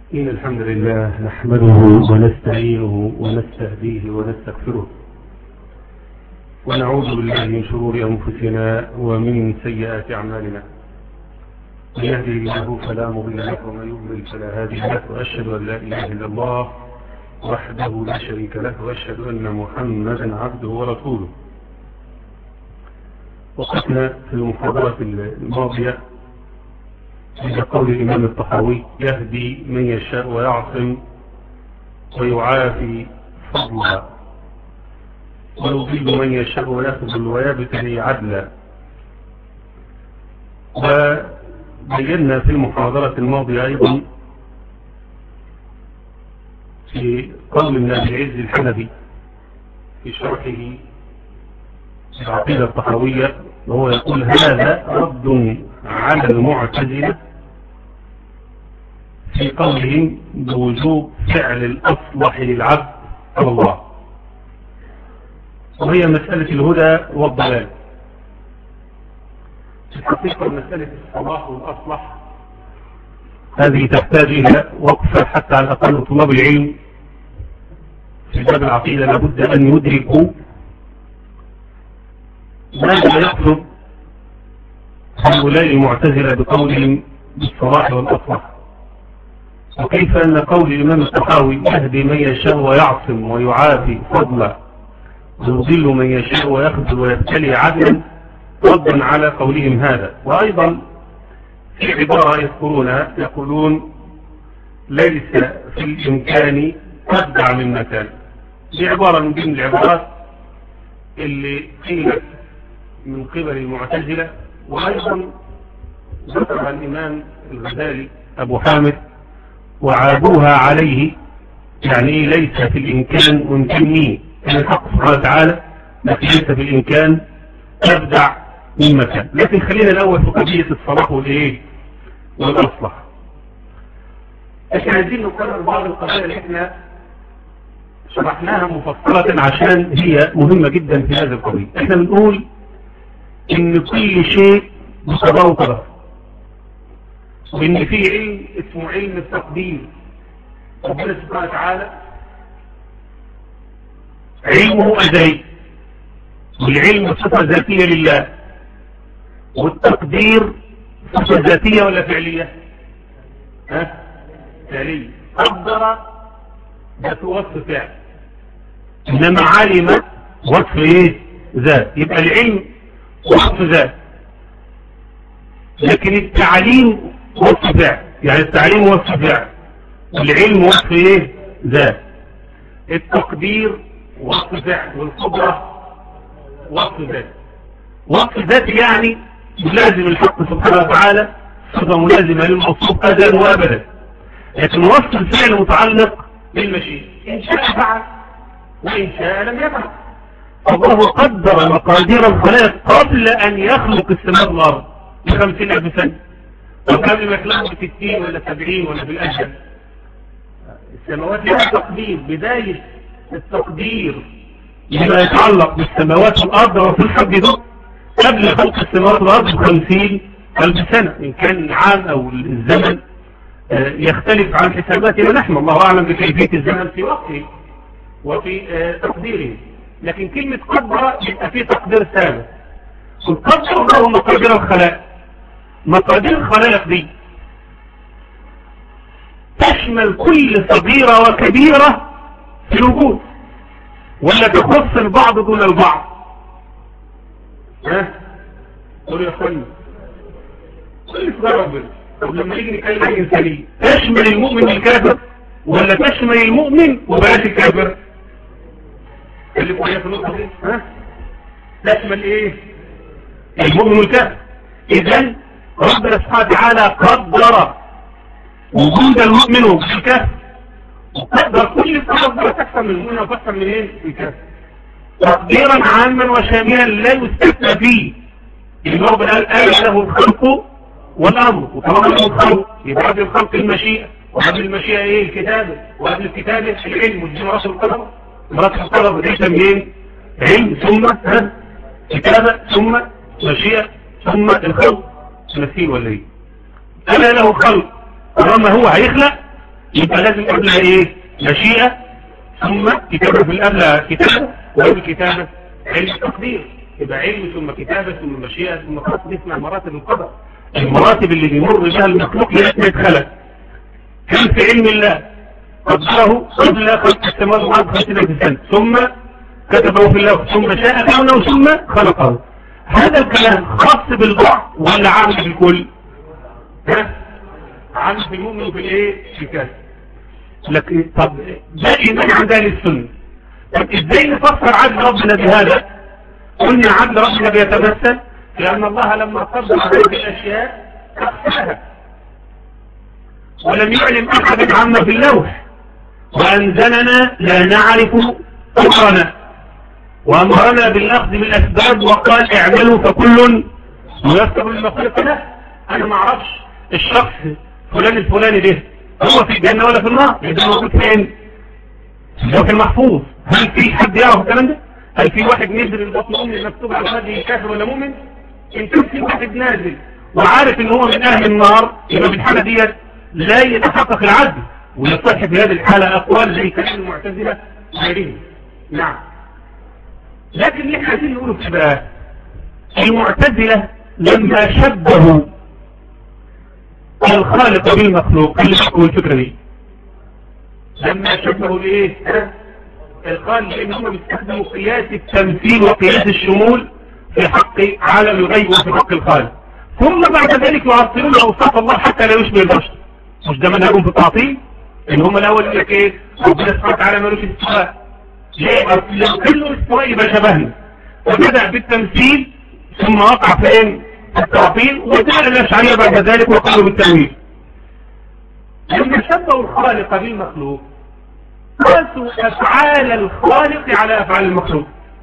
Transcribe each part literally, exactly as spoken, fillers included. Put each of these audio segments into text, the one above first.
إن الحمد لله نحمده ونستعينه ونستهديه ونستغفره ونعوذ بالله من شرور أنفسنا ومن سيئات أعمالنا. من يهده الله فلا مضل له ومن يضلل فلا هادي له، وأشهد أن لا إله إلا الله وحده لا شريك له، وأشهد أن محمدا عبده ورسوله. وقفنا في المحاضرة الماضية عند قول الإمام الطحاوي: يهدي من يشاء ويعصم ويعافي فضلا ويضل من يشاء ويخذل ويبتلي عدلا. وبينا في المحاضرة الماضية أيضا في قول ابن أبي العز الحنفي في شرحه العقيدة الطحاوية، وهو يقول: هذا رد على المعتزلة في قولهم بوجوب فعل الأصلح للعبد على الله، وهي مسألة الهدى والضلال. في الحقيقة مسألة الصلاح والأصلح هذه تحتاج إلى وقفة حتى على الأقل طلاب العلم في باب العقيدة لابد أن يدركوا ماذا يقصد هؤلاء المعتزلة بقولهم بالصلاح والأصلح، وكيف أن قول الإمام الطحاوي يهدي من يشاء ويعصم ويعافي فضلا ويضل من يشاء ويخذل ويبتلي عدلا ردا على قولهم هذا. وأيضا في عبارة يذكرونها يقولون: ليس في الإمكان أبدع من مكان. دي عبارة من ضمن العبارات اللي قيلت من قبل المعتزلة، وأيضا ذكرها الإمام الغزالي أبو حامد وعابوها عليه، يعني ليس في الإمكان ممكنين أن الحق سبحانه وتعالى ليس في الإمكان أبدع من مكان. لكن خلينا الأول في قضية الصلاح والإيه والأصلح. احنا عايزين نقرر بعض القضايا اللي احنا شرحناها مفصلة عشان هي مهمة جدا في هذا القضية. احنا بنقول ان كل شيء بقضاء وقدر، وان في علم اسمه علم التقدير. ربنا سبحانه وتعالى علمه أزلي، والعلم صفة ذاتية لله، والتقدير صفة ذاتية ولا فعلية؟ ها؟ فعلية. قدر ذات وصف فعل، إنما علم وصف ايه؟ ذات. يبقى العلم وصف ذات، لكن التعليم وصف فعل. يعني التعليم وصف فعل والعلم وصف ايه؟ ذات. التقدير وصف فعل والقدرة وصف ذات. وصف ذات يعني ملازم الحق سبحانه وتعالى، صفة ملازمة للموصوف أزلا وأبدا. لكن وصف الفعل متعلق بالمشيئة، إن شاء فعل وإن شاء لم يفعل. الله قدر مقادير الخلائق قبل أن يخلق السماء والأرض بخمسين ألف سنة، وقبل ما يخلقوا بستين ولا سبعين ولا بالأجل. السماوات لها تقدير، بداية التقدير لما يتعلق بالسماوات والأرض وفي حدده قبل خلق السماوات والأرض بخمسين ألف سنة. إن كان عام أو الزمن يختلف عن حساباتنا نحن، الله أعلم بكيفية الزمن في وقته وفي تقديره. لكن كلمة قدر يبقى فيه تقدير ثابت. والقدر الله مقادير الخلائق. مقادير الخلائق دي تشمل كل صغيرة وكبيرة في الوجود، ولا تخص البعض دون البعض؟ ها؟ قول يا اخواني، كل صغيرة ربنا. طب لما يجي نتكلم عن الإنسانية تشمل المؤمن والكافر، ولا تشمل المؤمن وبلاش الكافر؟ اللي بقى في النقطة دي ها؟ تشمل ايه؟ المؤمن والكافر. إذن ربنا سبحانه وتعالى قدر وجود المؤمن والكافر، وقدر كل الصفات تحصل من المؤمن وتحصل من ايه؟ الكافر، تقديرا عاما وشاملا لا يستثنى فيه. إن ربنا قال آل له الخلق والأمر، وطالما له الخلق يبقى قبل الخلق المشيئة، وقبل المشيئة ايه؟ الكتابة، وقبل الكتابة العلم، والدين رسل القدر. مراتب القدر دي منين؟ علم ثم ها؟ كتابة ثم مشيئة ثم الخلق. تمثيل ولا ايه؟ ألا له الخلق، طالما هو هيخلق يبقى لازم قبلها ايه؟ مشيئة، ثم كتابة في القبلة كتابة، وقبل كتابة علم التقدير. يبقى علم ثم كتابة ثم مشيئة ثم قدر. اسمها مراتب القدر، المراتب اللي بيمر بها المخلوق لما يتخلق. كان في علم الله قدره قبل خلق السماوات والارض خمسين ألف سنة، ثم كتبه في اللوح، ثم شاء كونه ثم خلقه. هذا الكلام خاص بالبعض ولا عام بالكل؟ ها؟ عام في المؤمن وفي الايه؟ في الكافر. لكن طب ده ايمان عند اهل السنه. طب ازاي نفسر عدل ربنا بهذا؟ قلنا عدل ربنا بيتمثل لان الله لما قدر هذه الاشياء اخفاها ولم يعلم احد عما في اللوح، وانزلنا لا نعرف امرنا، وامرنا بالاخذ بالاسباب وقال اعملوا فكل ميسر لما خلق له. انا ما اعرفش الشخص فلان الفلاني ده هو في الجنه ولا في النار، ده موجود فين؟ في اللوح المحفوظ. هل في حد يعرف الكلام ده؟ هل في واحد نزل البطن امي مكتوب على هذه كافر ولا مؤمن؟ ان كان في واحد نازل وعارف ان هو من اهل النار، يبقى في الحاله ديت لا يتحقق العدل، ويصح في هذه الحاله اقوال زي كلام المعتزله وغيرهم. نعم. لكن اللي احنا عايزين نقوله في بقى المعتزله لما شبهوا الخالق بالمخلوق، اللي شكوا الفكره دي لما شبهوا الايه؟ الخالق لان هم بيستخدموا قياس التمثيل وقياس الشمول في حق عالم الغيب وفي حق الخالق، ثم بعد ذلك يعطلون اوصاف الله حتى لا يشبه البشر. مش ده منهجهم في التعطيل؟ ان هم الاول يقول لك ايه؟ ربنا سبحانه وتعالى مالوش استواء. ليه؟ لو كله استواء يبقى شبهنا. فبدأ بالتمثيل ثم وقع فين؟ التعطيل، وجاء الاشعريه بعد ذلك وقالوا بالتأويل. لما شبهوا الخالق بالمخلوق قاسوا افعال الخالق على افعال المخلوق،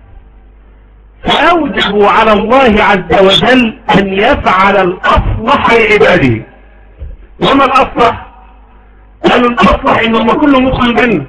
فاوجبوا على الله عز وجل ان يفعل الاصلح لعباده. وما الاصلح؟ قالوا الاصلح انهم كلهم يدخلوا الجنه.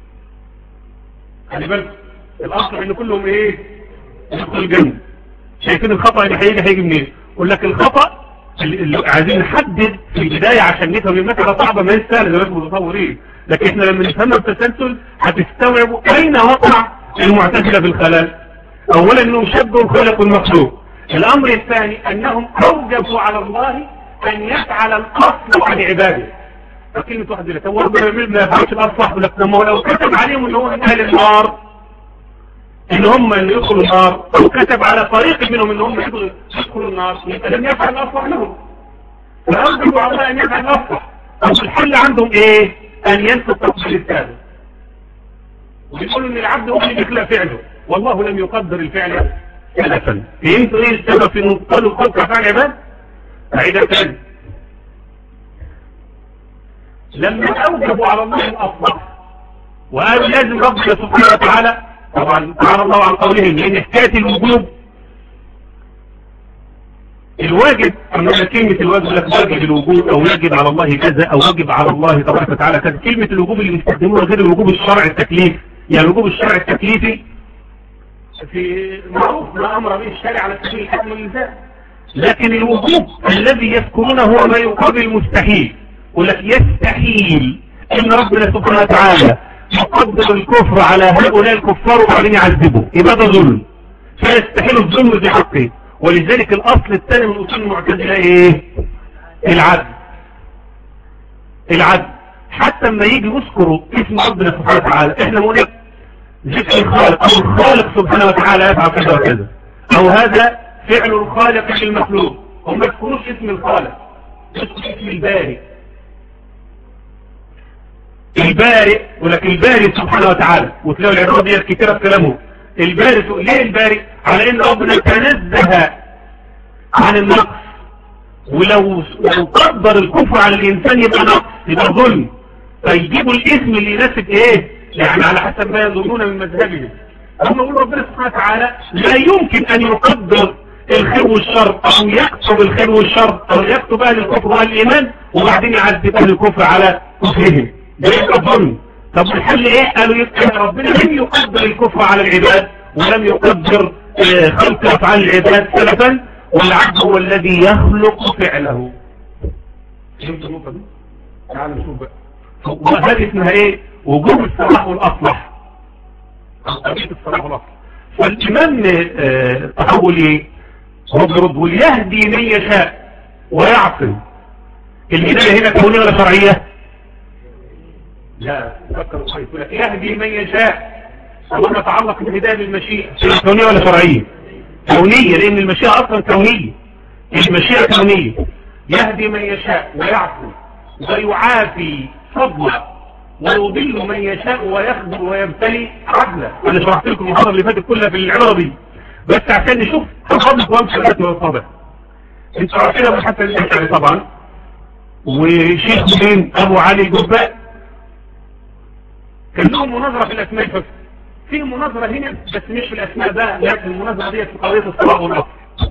خلي بالك الاصلح ان كلهم ايه؟ يدخلوا الجنه. شايفين الخطا اللي هيجي هيجي منين؟ يقول لك الخطا اللي عايزين نحدد في البدايه عشان نفهم المساله صعبه ما هي سهله زي ما انتم متصورين، لكن احنا لما نفهمها بالتسلسل هتستوعبوا اين وقع المعتزله في الخلل. اولا انهم شبهوا الخالق والمخلوق. الامر الثاني انهم اوجبوا على الله ان يفعل الاصلح لعباده. فكلمه واحد اللي هو ربنا ما يفعلش الاصلح، يقول لك لو كتب عليهم ان هو من اهل النار ان هم اللي يدخلوا النار، او كتب على طريق منهم ان هم يدخلوا النار، يبقى لم يفعل الاصلح لهم. فاوجبوا على الله ان يفعل الاصلح. طب الحل عندهم ايه؟ ان ينسوا التقدير الثاني، ويقولوا ان العبد هو اللي بيخلق فعله والله لم يقدر الفعل سلفا. فهمتوا ايه السبب في ان قالوا خلق افعال عباد؟ عيدة ثاني لما اوجبوا على الله الاصلح وقالوا لازم ربنا سبحانه وتعالى، طبعا تعالى الله عن قولهم، لان حكايه الوجوب الواجب، اما كلمه الواجب لك واجب الوجوب او يجب على الله كذا او واجب على الله تبارك وتعالى كذا، كلمه الوجوب اللي بيستخدموها غير الوجوب الشرعي التكليف. يعني الوجوب الشرعي التكليفي في معروف ما امر به الشارع على سبيل الحكم والالزام، لكن الوجوب الذي يذكرونه هو ما يقابل المستحيل. يقول لك يستحيل ان ربنا سبحانه وتعالى يقدر الكفر على هؤلاء الكفار وبعدين يعذبه، يبقى ده ظلم، فيستحيل الظلم في حقه. ولذلك الاصل الثاني من اصول المعتزله ايه؟ العدل. العدل حتى لما يجي يذكروا اسم ربنا سبحانه وتعالى احنا بنقول ذكر الخالق او الخالق سبحانه وتعالى يفعل كذا وكذا، او هذا فعل الخالق للمخلوق، هم ما يذكروش اسم الخالق، يذكروا اسم البارئ. البارئ ولكن البارئ سبحانه وتعالى، وتلاقوا العبارة دي كتيرة في كلامه. البارئ ليه البارئ؟ على ان ربنا تنزه عن النقص، ولو لو قدر الكفر على الانسان يبقى نقص، يبقى ظلم، فيجيبوا الاسم اللي يناسب ايه؟ يعني على حسب ما يظنون من مذهبهم. هم يقولوا ربنا سبحانه وتعالى لا يمكن ان يقدر الخير والشر او يكتب الخير والشر او يكتب اهل الكفر واهل الايمان وبعدين يعذب اهل الكفر على كفرهم، ده يبقى ظلم. طب الحل ايه؟ قالوا يبقى ربنا لم يقدر الكفر على العباد ولم يقدر خلق افعال العباد سلفا، والعبد هو الذي يخلق فعله. فهمت النقطه دي؟ تعالوا نشوف بقى وهذه اسمها ايه؟ وجوب الصلاح والاصلح، قضية الصلاح والاصلح. فالامام التحولي هو بيرد ويهدي من يشاء ويعصم. الهدايه هنا كونيه ولا شرعيه؟ لا فكروا كويس. يهدي من يشاء وما يتعلق بالهدايه بالمشيئه كونيه ولا شرعيه؟ كونيه، لان المشيئه اصلا كونيه، المشيئه كونيه. يهدي من يشاء ويعصم ويعافي فضلا ويضل من يشاء ويخبر ويبتلي عدلا. انا شرحت لكم المحاضره اللي فاتت كلها في العباره دي بس عشان نشوف الفضل وامثلته والصابع. انتوا عارفين ابو الحسن الاشعري طبعا، وشيخ مين؟ ابو علي الجبائي. كان لهم مناظره في الاسماء الحسنى، في مناظره هنا بس مش في الاسماء ده، لكن المناظره دي في قضيه الصلاح والاصل.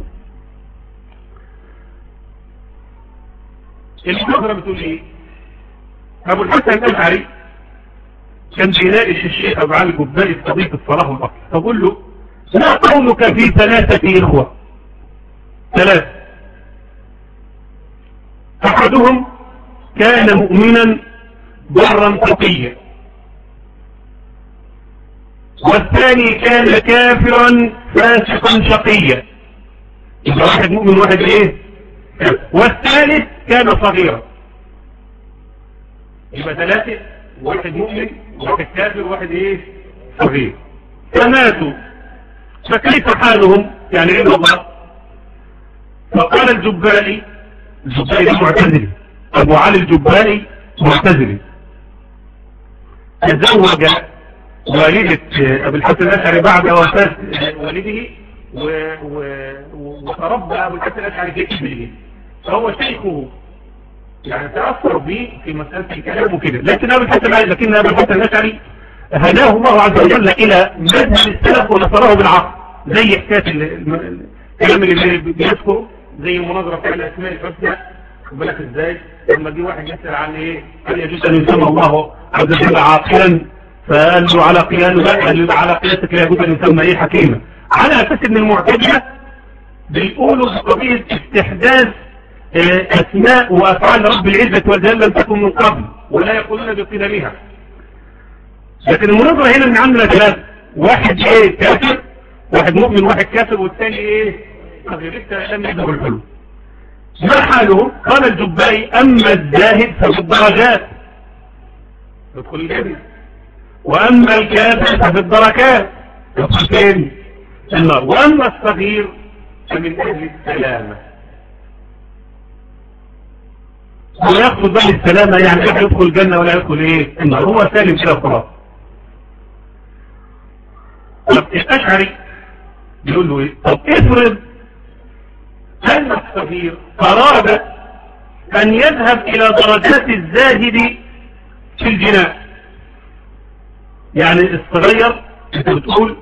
المناظره بتقول ايه؟ ابو الحسن الاشعري كان بيناقش الشيخ ابو علي الجبائي في قضيه الصلاح والاصل، فقول له ما قولك في ثلاثه اخوه؟ ثلاثه، احدهم كان مؤمنا برا تقيا، والثاني كان كافرا فاسقا شقيا. يبقى واحد مؤمن واحد ايه؟ والثالث كان صغيرا. يبقى ثلاثة، واحد مؤمن واحد كافر واحد ايه؟ صغير. فماتوا، فكيف حالهم؟ يعني عند الله. فقال الجبائي، الجبائي معتزلي، ابو علي الجبائي معتزلي، تزوج والدة ابو الحسن الاشعري بعد وفاة والده وتربى ابو الحسن الاشعري في ابنه، فهو شيخه يعني تأثر به في مسألة الكلام وكده. لكن ابو الحسن لكن ابو الحسن الاشعري هداه الله عز وجل الى مذهب السلف ونصره بالعقل، زي حكاية الكلام اللي بيذكره زي المناظرة بتاع الاسماء الحسنى. خد بالك ازاي لما جه واحد يسأل عن ايه هل يجوز ان يسمى الله عز وجل عاقلا، فقال له على قياسه، قال له على قياسك لا يجوز ان يسمى ايه حكيما، على اساس ان المعتزله بيقولوا بقضيه استحداث اسماء وافعال رب العزه والجلال لم تكن من قبل ولا يقولون بقدمها. لكن المناظره هنا ان عندنا ثلاثه، واحد ايه كافر، واحد مؤمن واحد كافر، والثاني ايه صغير لسه لم يبلغ الحلم. ما حاله؟ قال الجبائي اما الزاهد ففي الدرجات يدخل الجنه، واما الكافر ففي الدركات يدخل فين؟ النار، واما الصغير فمن اجل السلامه. ويقصد بقى السلامه يعني لا يدخل الجنه ولا يدخل ايه؟ النار، هو سالم كده خلاص. طب الاشعري بيقول له ايه؟ طب افرض ان الصغير اراد ان يذهب الى درجات الزاهد في الجنان. يعني الصغير انت بتقول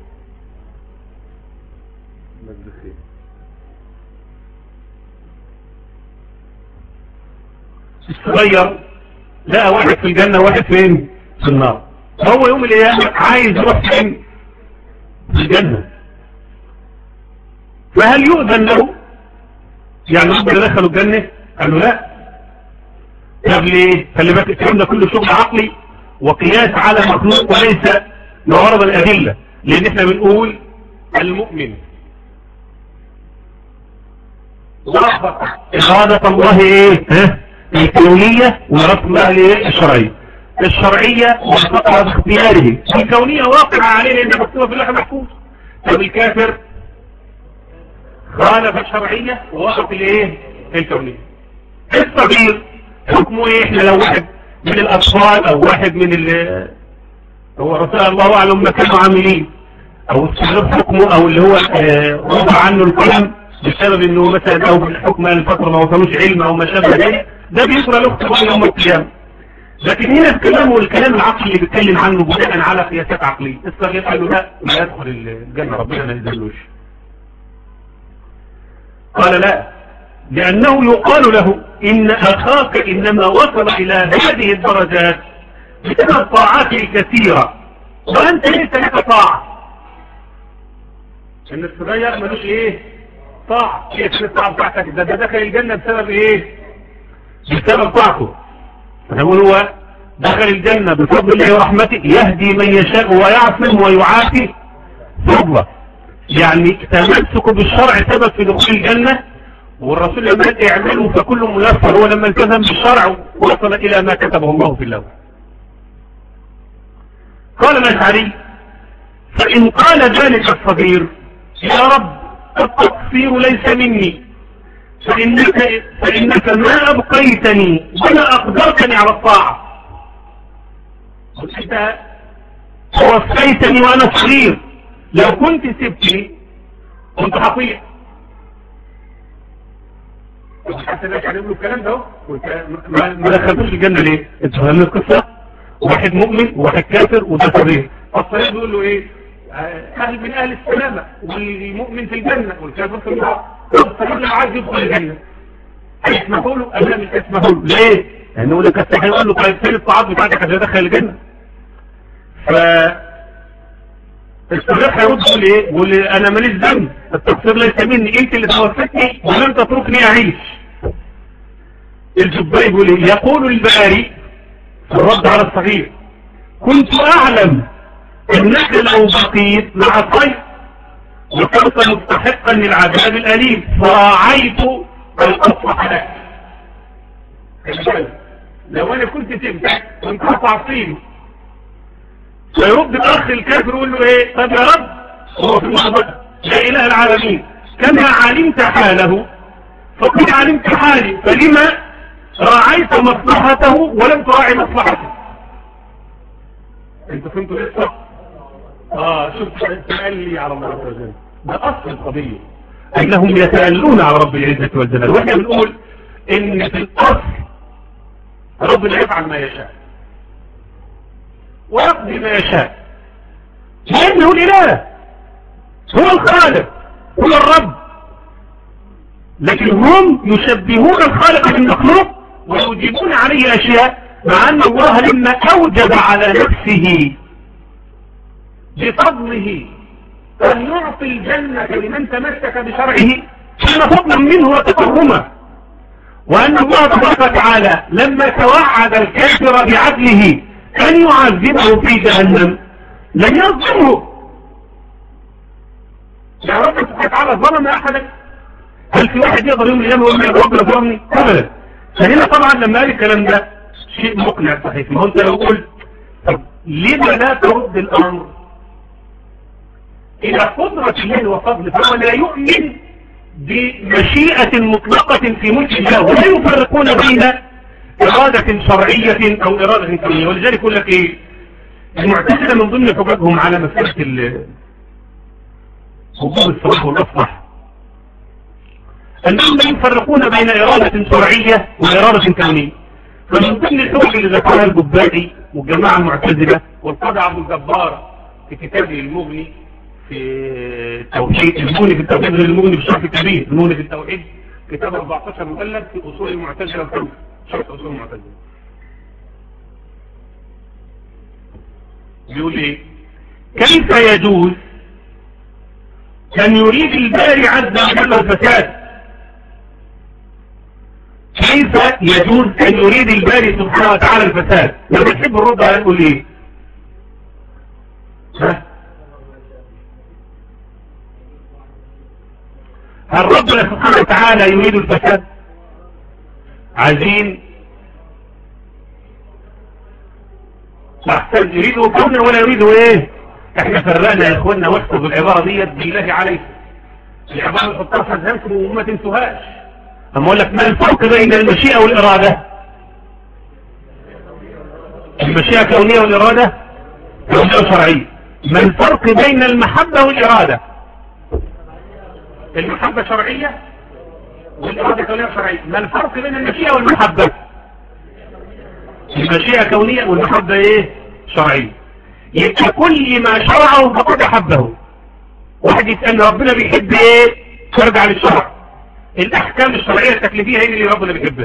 الصغير لقى واحد في الجنة واحد فين؟ في النار. هو يوم القيامة عايز يروح فين؟ في الجنة. فهل يؤذن له؟ يعني ربنا دخلوا الجنة؟ قال له لا. طب ليه؟ خلي بالك الكلام ده كله شغل عقلي وقياس على مخلوق وليس لغرض الأدلة، لأن احنا بنقول المؤمن وافق إرادة الله ايه؟ ها؟ الكونية وإرادة الله ايه؟ الشرعية. الشرعية وافقها باختياره، الكونية واقعة عليه لأنها مكتوبة في اللوح المحفوظ. طب الكافر خالف الشرعية ووافق الايه؟ الكونية. الصغير حكمه ايه؟ احنا لو واحد من الاطفال او واحد من ال هو رسول الله اعلم ما كانوا عاملين او الصغير حكمه او اللي هو رفع عنه القلم بسبب انه مثلا او بالحكم الفترة ما وصلوش علم او ما شابه ذلك، ده بيقرا له اختبار يوم القيامة. لكن هنا الكلام والكلام العقلي اللي بيتكلم عنه بناء على قياسات عقلية. الصغير قال له لا ما يدخل الجنة ربنا ما يذلوش. قال لا، لأنه يقال له إن أخاك إنما وصل إلى هذه الدرجات بسبب طاعاته الكثيرة وأنت ليس لك طاعة. إن الصغير ملوش إيه؟ طاعة. كيف الطاعة بتاعتك؟ ده دخل الجنة بسبب إيه؟ بسبب طاعته. فنقول هو دخل الجنة بفضل الله ورحمته، يهدي من يشاء ويعصم ويعافي فضله. يعني تمسك بالشرع سبب في دخول الجنة، والرسول لما قال اعملوا فكل ميسر، هو لما التزم بالشرع وصل الى ما كتبه الله في اللوح. قال الأشعري: فإن قال ذلك الصغير: يا رب التقصير ليس مني، فإنك, فإنك ما أبقيتني ولا أقدرتني على الطاعة، أنت توفيتني وأنا صغير، لو كنت سبتني كنت هطيع. حتى لا يعلم له الكلام ده، ما دخلتوش الجنة ليه؟ انت فاهمين القصة؟ واحد مؤمن وواحد كافر وده صغير، الصغير بيقول له ايه؟ اهل من اهل السلامة، والمؤمن في الجنة والكافر في النار. الصغير لو عايز يدخل الجنة اسمحوا له؟ أبدا مش اسمحوا له. ليه؟ لانه لك استحي يقول له طيب فين الطاعات بتاعتك عشان يدخل الجنة؟ ف الصغير هيرد يقول ايه؟ يقول انا ماليش ذنب، التقصير ليس مني، انت اللي توفتني ولم تتركني اعيش. الجبائي يقول ايه؟ يقول الباري في الرد على الصغير: كنت اعلم انك لو بقيت مع الطيب وكنت مستحقا للعذاب الاليم فراعيت الاصلح لك. لو انا كنت سبتك كنت هتعصيني. فيرد الاخ الكافر يقول له ايه؟ طب يا رب، هو في المحضر يا اله العالمين كما علمت حاله فقد علمت حالي، فلما راعيت مصلحته ولم تراعي مصلحته؟ انت فهمتوا لسه؟ اه شوف تألي على الله عز وجل، ده اصل القضيه، انهم يتألون على رب العزه والجلال. واحنا بنقول ان في الاصل ربنا يفعل ما يشاء ويقضي ما يشاء، لأنه الإله هو الخالق هو الرب، لكن هم يشبهون الخالق بالمخلوق ويوجبون عليه أشياء، مع أن الله لما أوجب على نفسه بفضله أن يعطي الجنة لمن تمسك بشرعه كان فضلا منه وتكرما، وأن الله تبارك وتعالى لما توعد الكافر بعدله أن يعذبه في جهنم لم يظلمه. يا رب سبحانه وتعالى ظلم أحدا؟ هل في واحد يقدر يوم الأيام يقول لي ربنا ظلمني؟ أبدا. فهنا طبعا لما قال الكلام ده شيء مقنع صحيح. ما هو أنت لو قلت طب لما لا ترد الأمر إلى قدرة الله وفضله، فهو لا يؤمن بمشيئة مطلقة في ملك الله، ولا يفرقون بين إرادة شرعية أو إرادة كونية. ولذلك يقول لك إيه؟ المعتزلة من ضمن حججهم على مسألة وجوب الصلاح والأصلح أنهم لا يفرقون بين إرادة شرعية وإرادة كونية. فمن ضمن الحجج اللي ذكرها الجبائي والجماعة المعتزلة والقاضي عبد الجبار في كتابه المغني في التوحيد، المغني في التوحيد غير المغني في الشرح الكبير، المغني في التوحيد كتاب أربعتاشر مجلد في أصول المعتزلة الخمسة، شرح أصول المعتزلة. بيقول ايه؟ كيف يجوز أن يريد الباري عز وجل الفساد؟ كيف يجوز أن يريد الباري سبحانه وتعالى الفساد؟ لما تحب الرد هنقول ايه؟ ها؟ هل ربنا سبحانه وتعالى يريد الفساد؟ عايزين احسن يريده كونا ولا يريده ايه؟ احنا فرقنا يا اخوانا، واحفظوا العبارة ديت بالله عليكم، العبارة اللي حطها في اذهانكم وما تنسوهاش. اما اقول لك ما الفرق بين المشيئة والارادة؟ المشيئة كونية والارادة كونية شرعية. ما الفرق بين المحبة والارادة؟ المحبة شرعية والارادة كونية شرعية. ما الفرق بين المشيئة والمحبة؟ المشيئة كونية والمحبة ايه؟ شرعية. يبقى كل ما شرعه فقد احبه. واحد يسألني ربنا بيحب ايه؟ ترجع للشرع، الاحكام الشرعية التكليفية هي اللي ربنا بيحبها،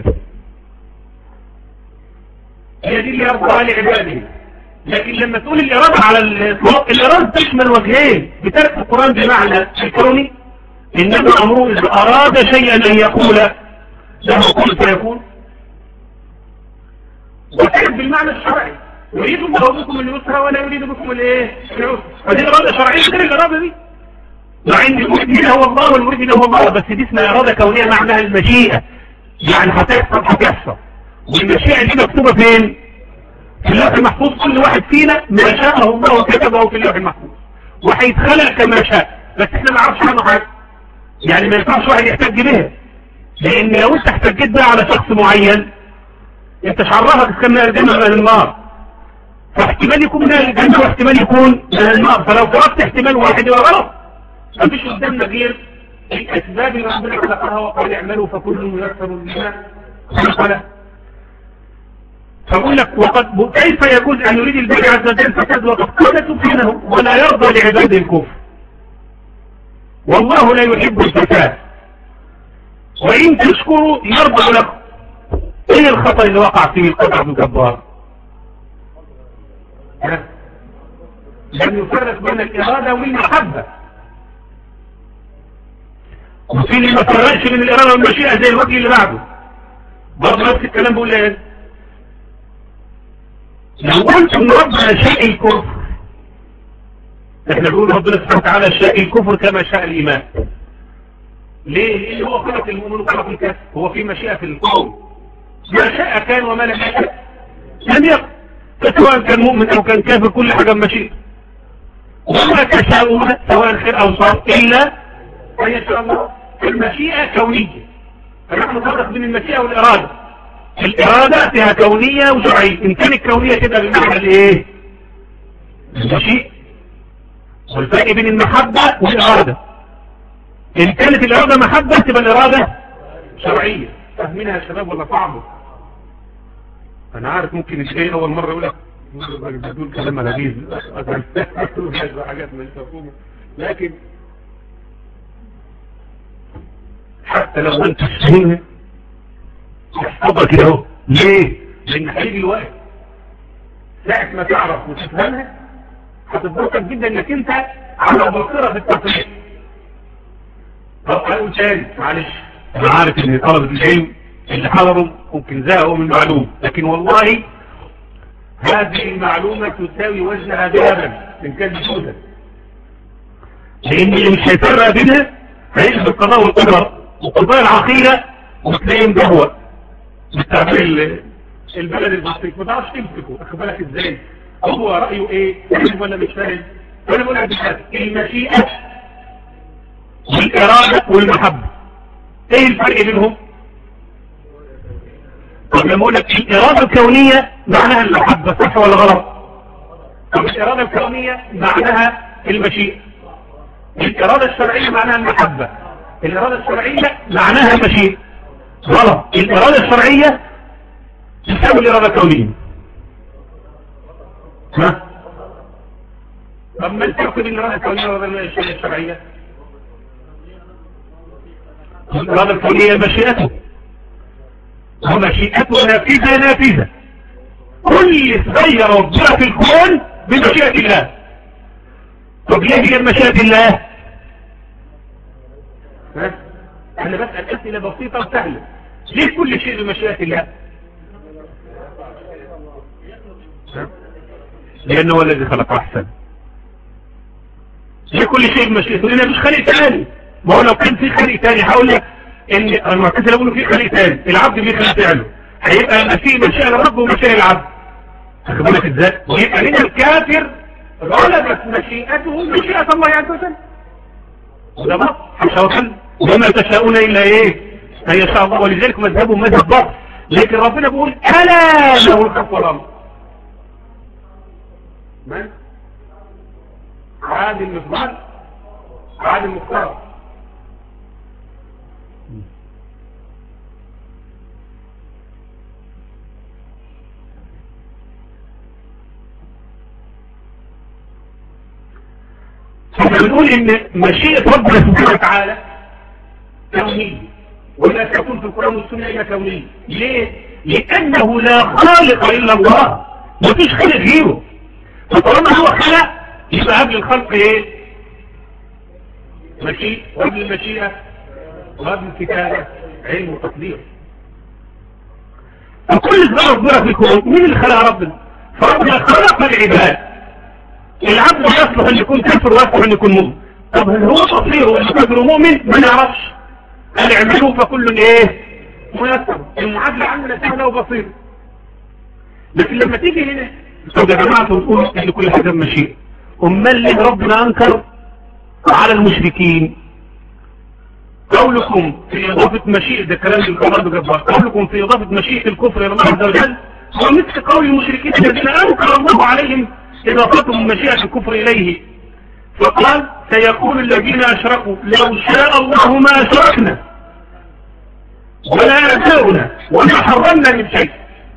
هي دي اللي يرضى لعباده. لكن لما تقول الارادة على الاطلاق، الارادة تشمل وجهين بترك القرآن بمعنى الكوني، انما امره اذا اراد شيئا ان يقول له كن فيكون، وكانت بالمعنى الشرعي يريد الله بكم اليسرى ولا يريد بكم الايه العسر. فدي اراده شرعيه غير الاراده دي، مع ان المريد هو الله والمريد هو الله، بس دي اسمها اراده كونيه معناها المشيئه، يعني هتحصل هتحصل. والمشيئه دي مكتوبه فين؟ في اللوح المحفوظ. كل واحد فينا ما شاءه الله كتبه في اللوح المحفوظ وهيتخلق كما شاء، بس احنا ما نعرفش عنه حاجه. يعني ما ينفعش واحد يحتج بها، لان لو انت احتجيت بقى على شخص معين انت شعرها تسكن من الجنه من النار، فاحتمال يكون من الجنه واحتمال يكون من النار. فلو فرضت احتمال واحد يبقى غلط. مفيش قدامنا غير الاسباب اللي ربنا خلقها وقال اعملوا فكل ميسر لما خلق له. فأقول لك وقد كيف يكون أن يريد الباري عز وجل فساد وقد قال سبحانه ولا يرضى لعباده الكفر والله لا يحب الفساد وإن تشكروا يرضى لكم. ايه الخطأ اللي وقع فيه القطع الجبار؟ لم يفرق بين الإرادة والمحبة، وفي اللي ما فرقش بين الإرادة والمشيئة زي الوجه اللي بعده برضه نفس الكلام. بقول ايه؟ لو قلت ان ربنا شاء الكفر، احنا بنقول ربنا سبحانه وتعالى شاء الكفر كما شاء الايمان. ليه؟ لان هو خلق المؤمن وخلق الكافر، هو في مشيئة في الكون، ما شاء كان وما لم يشاء لم يكن. فسواء كان مؤمن او كان كافر كل حاجه بمشيئة، وما تشاءون سواء خير او شر الا ان يشاء الله. المشيئة كونية، فنحن نفرق بين المشيئة والاراده. الإرادة فيها كونية وشرعية. إن كانت كونية تبقى بالمعنى الإيه؟ المشيئة. والفرق بين المحبة والإرادة، إن كانت الإرادة محبة تبقى الإرادة شرعية. فاهمينها يا شباب ولا صعبة؟ أنا عارف ممكن الشيء أول مرة يقول لك بدون كلام لذيذ حاجات مش مفهومة، لكن حتى لو أنت تفهمها احفظها كده اهو. ليه؟ لان هيجي الوقت ساعة ما تعرف وتفهمها هتتبسط جدا انك انت على بصيرة في التفسير. طب اقول تاني معلش، انا عارف ان طلبة العلم اللي حضروا ممكن زهقوا من المعلومة، لكن والله هذه المعلومة تساوي وزنها ذهبا ان كان جودا، لان اللي مش هيفرق بينها هيجي بالقضاء والقدر والقضايا العقيدة وتلاقيهم جهوة بالتعبير البلد البسيط ما تعرفش تمسكه. اخد بالك ازاي؟ هو رأيه ايه؟ فاهم ولا مش فاهم؟ وانا بقول لك المشيئة والإرادة والمحبة ايه الفرق بينهم؟ طب لما اقول لك الإرادة الكونية معناها المحبة، صح ولا غلط؟ طب الإرادة الكونية معناها المشيئة، الإرادة الشرعية معناها المحبة، الإرادة الشرعية معناها المشيئة. غلط. الإرادة الشرعية تساوي الإرادة الكونية. ها؟ طب ما الفرق بين الإرادة الكونية والإرادة الشرعية؟ الإرادة الكونية مشيئته، ومشيئته نافذة نافذة. كل تغير ربنا في الكون بمشيئة الله. طب ليه هي مشيئة الله؟ ها؟ أنا بسأل أسئلة بسيطة وسهلة. ليه كل شيء بمشيئة الله؟ لأنه هو الذي خلق أحسن. ليه كل شيء بمشيئته؟ لأنه مش خلق ثاني. ما هو لو كان في خلق ثاني هقول لك إن المعتزلة يقولوا في خلق ثاني، العبد في خلق فعله، هيبقى في مشيئة الرب ومشيئة العبد. واخد بالك إزاي؟ ويبقى من الكافر غلبت مشيئته مشيئة الله عز وجل. وده بط حشوة وما تشاءون إلا إيه؟ أن يشاء الله. ولذلك مذهبهم مذهب بط، لكن ربنا بيقول ألا له الخلق والأمر. من؟ عاد المفضل عاد المختار. احنا بنقول ان مشيئة ربنا سبحانه وتعالى كونية، ولا تكون في القرآن والسنة إلا كونية. ليه؟ لأنه لا خالق إلا الله، مفيش خالق غيره. فطالما هو خلق يبقى قبل الخلق ايه؟ مشيئة، وقبل المشيئة وقبل الكتابة علم وتقدير. وكل ذرة ذرة في الكون مين اللي خلقها؟ ربنا. فربنا خلق العباد. العبد يصلح ان يكون كافر ويصلح ان يكون مؤمن. طب هل هو بصير ولا كافر ومؤمن؟ ما نعرفش. قال اعملوا فكل ايه ميسر. المعادلة عندنا سهلة وبسيطة. لكن لما تيجي هنا طب يا جماعة تقول ان كل حاجة مشيئة، امال ليه ربنا انكر على المشركين؟ قولكم في اضافة مشيئة، ده كلام القرآن بجبار، قولكم في اضافة مشيئة الكفر الى الله عز وجل هو مثل قول المشركين الذين انكر الله عليهم اضافتهم مشيئة الكفر اليه. فقال سيقول الذين اشركوا لو شاء الله ما اشركنا ولا اباؤنا وما حرمنا من شيء.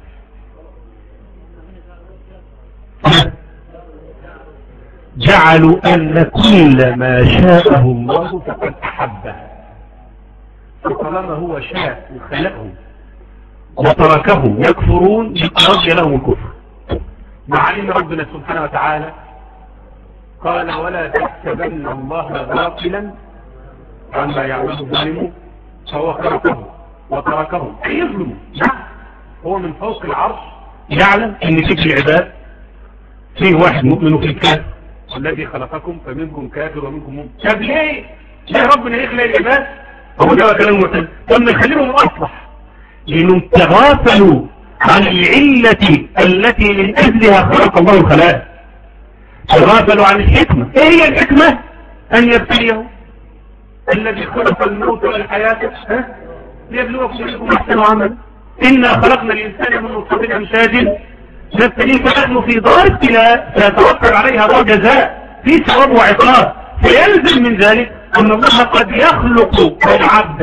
جعلوا ان كل ما شاءه الله فقد احبه، فطالما هو شاء وخلقهم وتركهم يكفرون يقرج لهم الكفر، مع ان ربنا سبحانه وتعالى قال ولا تحسبن الله غافلا عما يعمل الظالمون، فهو خلقهم وتركهم يظلموا. هو من فوق العرش يعلم ان فيك العباد فيه واحد مؤمن وفيه كافر، والذي خلقكم فمنكم كافر ومنكم مؤمن. طب ليه؟ ليه ربنا يخلق العباد؟ هو ده كلام معتزله. طب نخليهم اصلح لانهم تغافلوا عن العلة التي من اجلها خلق الله الخلائق، تغافلوا عن الحكمة. ايه هي الحكمة؟ ان يبتليهم الذي خلق الموت والحياة ليبلوكم ايكم احسن عملا. انا خلقنا الانسان من نطفة امشاج نبتليه فنحن في دار ابتلاء سيتوكل عليها دار جزاء في ثواب وعقاب. فيلزم من ذلك ان الله قد يخلق العبد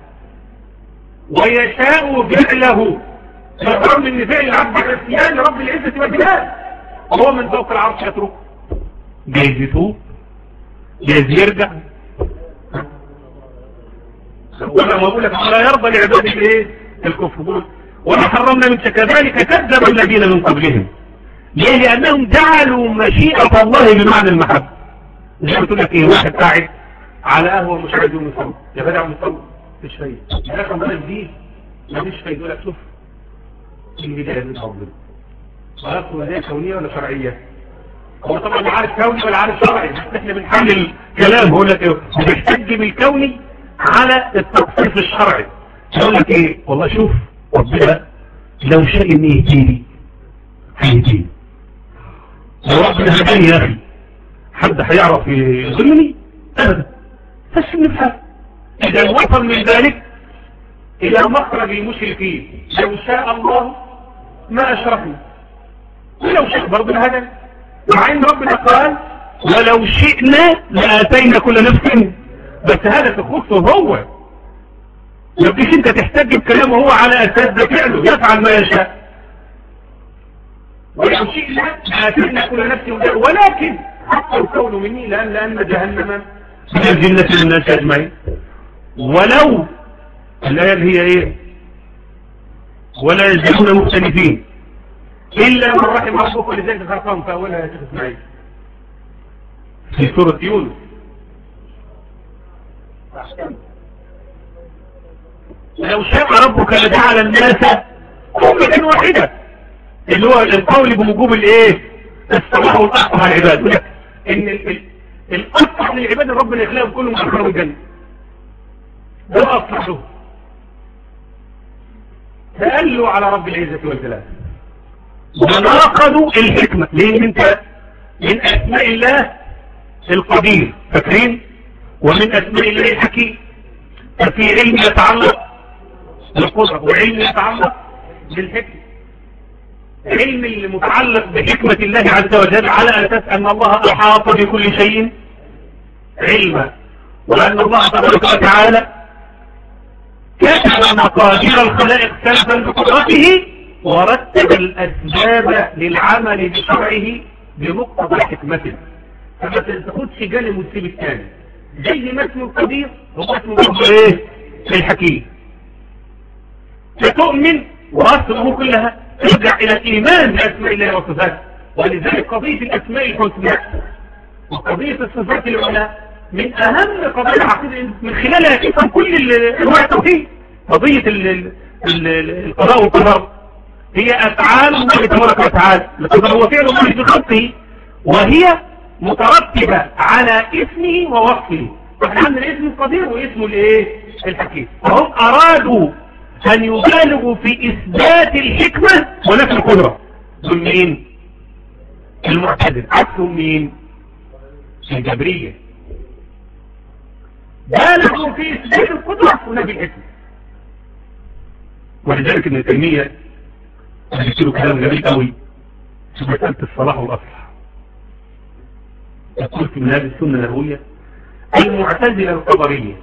ويشاء فعله، فرغم ان فعل العبد عصيان رب العزة والجلال وهو من فوق العرش يتركه. جايز يتوب، جايز يرجع. ولا ما بقول لك لا يرضى لعباده الايه؟ الكفر. وما حرمنا من كذلك كذب الذين من قبلهم. ليه؟ لانهم جعلوا مشيئة الله بمعنى المحبة. زي ما تقول لك ايه، واحد قاعد على قهوه مش عايز يوم يصور، يا بدع مصور مفيش فايده، ده كان بقى جديد مفيش فايده. يقول لك شوف البدايه من ربنا خلاص، هو ده كونيه ولا شرعيه؟ هو طبعا لا عارف كوني ولا عارف شرعي، احنا بنحلل الكلام. بقول لك ايه، بيحتج بالكوني على التخصيص الشرعي. يقول لك ايه، والله شوف ربنا لو شاء ان يهديني هيهديني، لو ربنا هداني يا اخي حد هيعرف يظلمني ابدا. بس نفهم اذا وصل من ذلك الى مخرج المشركين لو شاء الله ما اشركنا ولو شاء برضه هذا، مع ان ربنا قال ولو شئنا لاتينا كل نفس، بس هذا تخصه هو. ما تجيش انت تحتج بكلامه هو على اساس ده فعله يفعل ما يشاء. ولو شئنا لاتينا كل نفس، ولكن حتى الكون مني لان لان جهنم من الجنة للناس اجمعين. ولو الآية هي ايه؟ ولا يزالون مختلفين الا من رحم ربك ولذلك خلقهم فاولها يا شيخ اسماعيل في سورة يونس. لو شاء ربك لجعل الناس أمة واحدة، اللي هو القول بوجوب الايه؟ الصلاح والاصلح على العباد. يقول لك ان ال الأصلح للعباد ربنا يخلقهم كلهم أخرهم الجنة، ده أصلح له. تألوا على رب العزة والجلال وناقضوا الحكمة. ليه؟ انت من أسماء الله القدير فاكرين، ومن أسماء الله الحكيم. ففي علم يتعلق بالقدرة وعلم يتعلق بالحكمة. علم المتعلق بحكمة الله عز وجل على أساس أن الله أحاط بكل شيء علما، وأن الله تبارك وتعالى كتب مقادير الخلائق سلفا بقدرته ورتب الأسباب للعمل بشرعه بمقتضى حكمته. فما تاخدش جانب وتسيب الثاني، زي ما اسمه القدير هو اسمه ايه؟ الحكيم. فتؤمن وأصله كلها ترجع إلى الإيمان بأسماء الله وصفاته. ولذلك قضية الأسماء الحسنى وقضية الصفات العلى من أهم قضايا العقيدة، من خلالها تفهم كل أنواع التوحيد. قضية القضاء والقدر هي أفعال الله تبارك وتعالى، لكن هو فعل الله في خلقه، وهي مترتبة على اسمه ووصفه. احنا عندنا اسم القدير واسمه الايه؟ الحكيم. فهم أرادوا أن يبالغوا في إثبات الحكمة ونفي القدرة. دول مين؟ المعتزلة. عكسهم مين؟ الجبرية. بالغوا في إثبات القدرة ونفي الحكمة. ولذلك ابن تيمية قلت له كلام جميل قوي في مسألة الصلاح والأصلح. يقول في منهاج السنة النبوية: المعتزلة القدرية.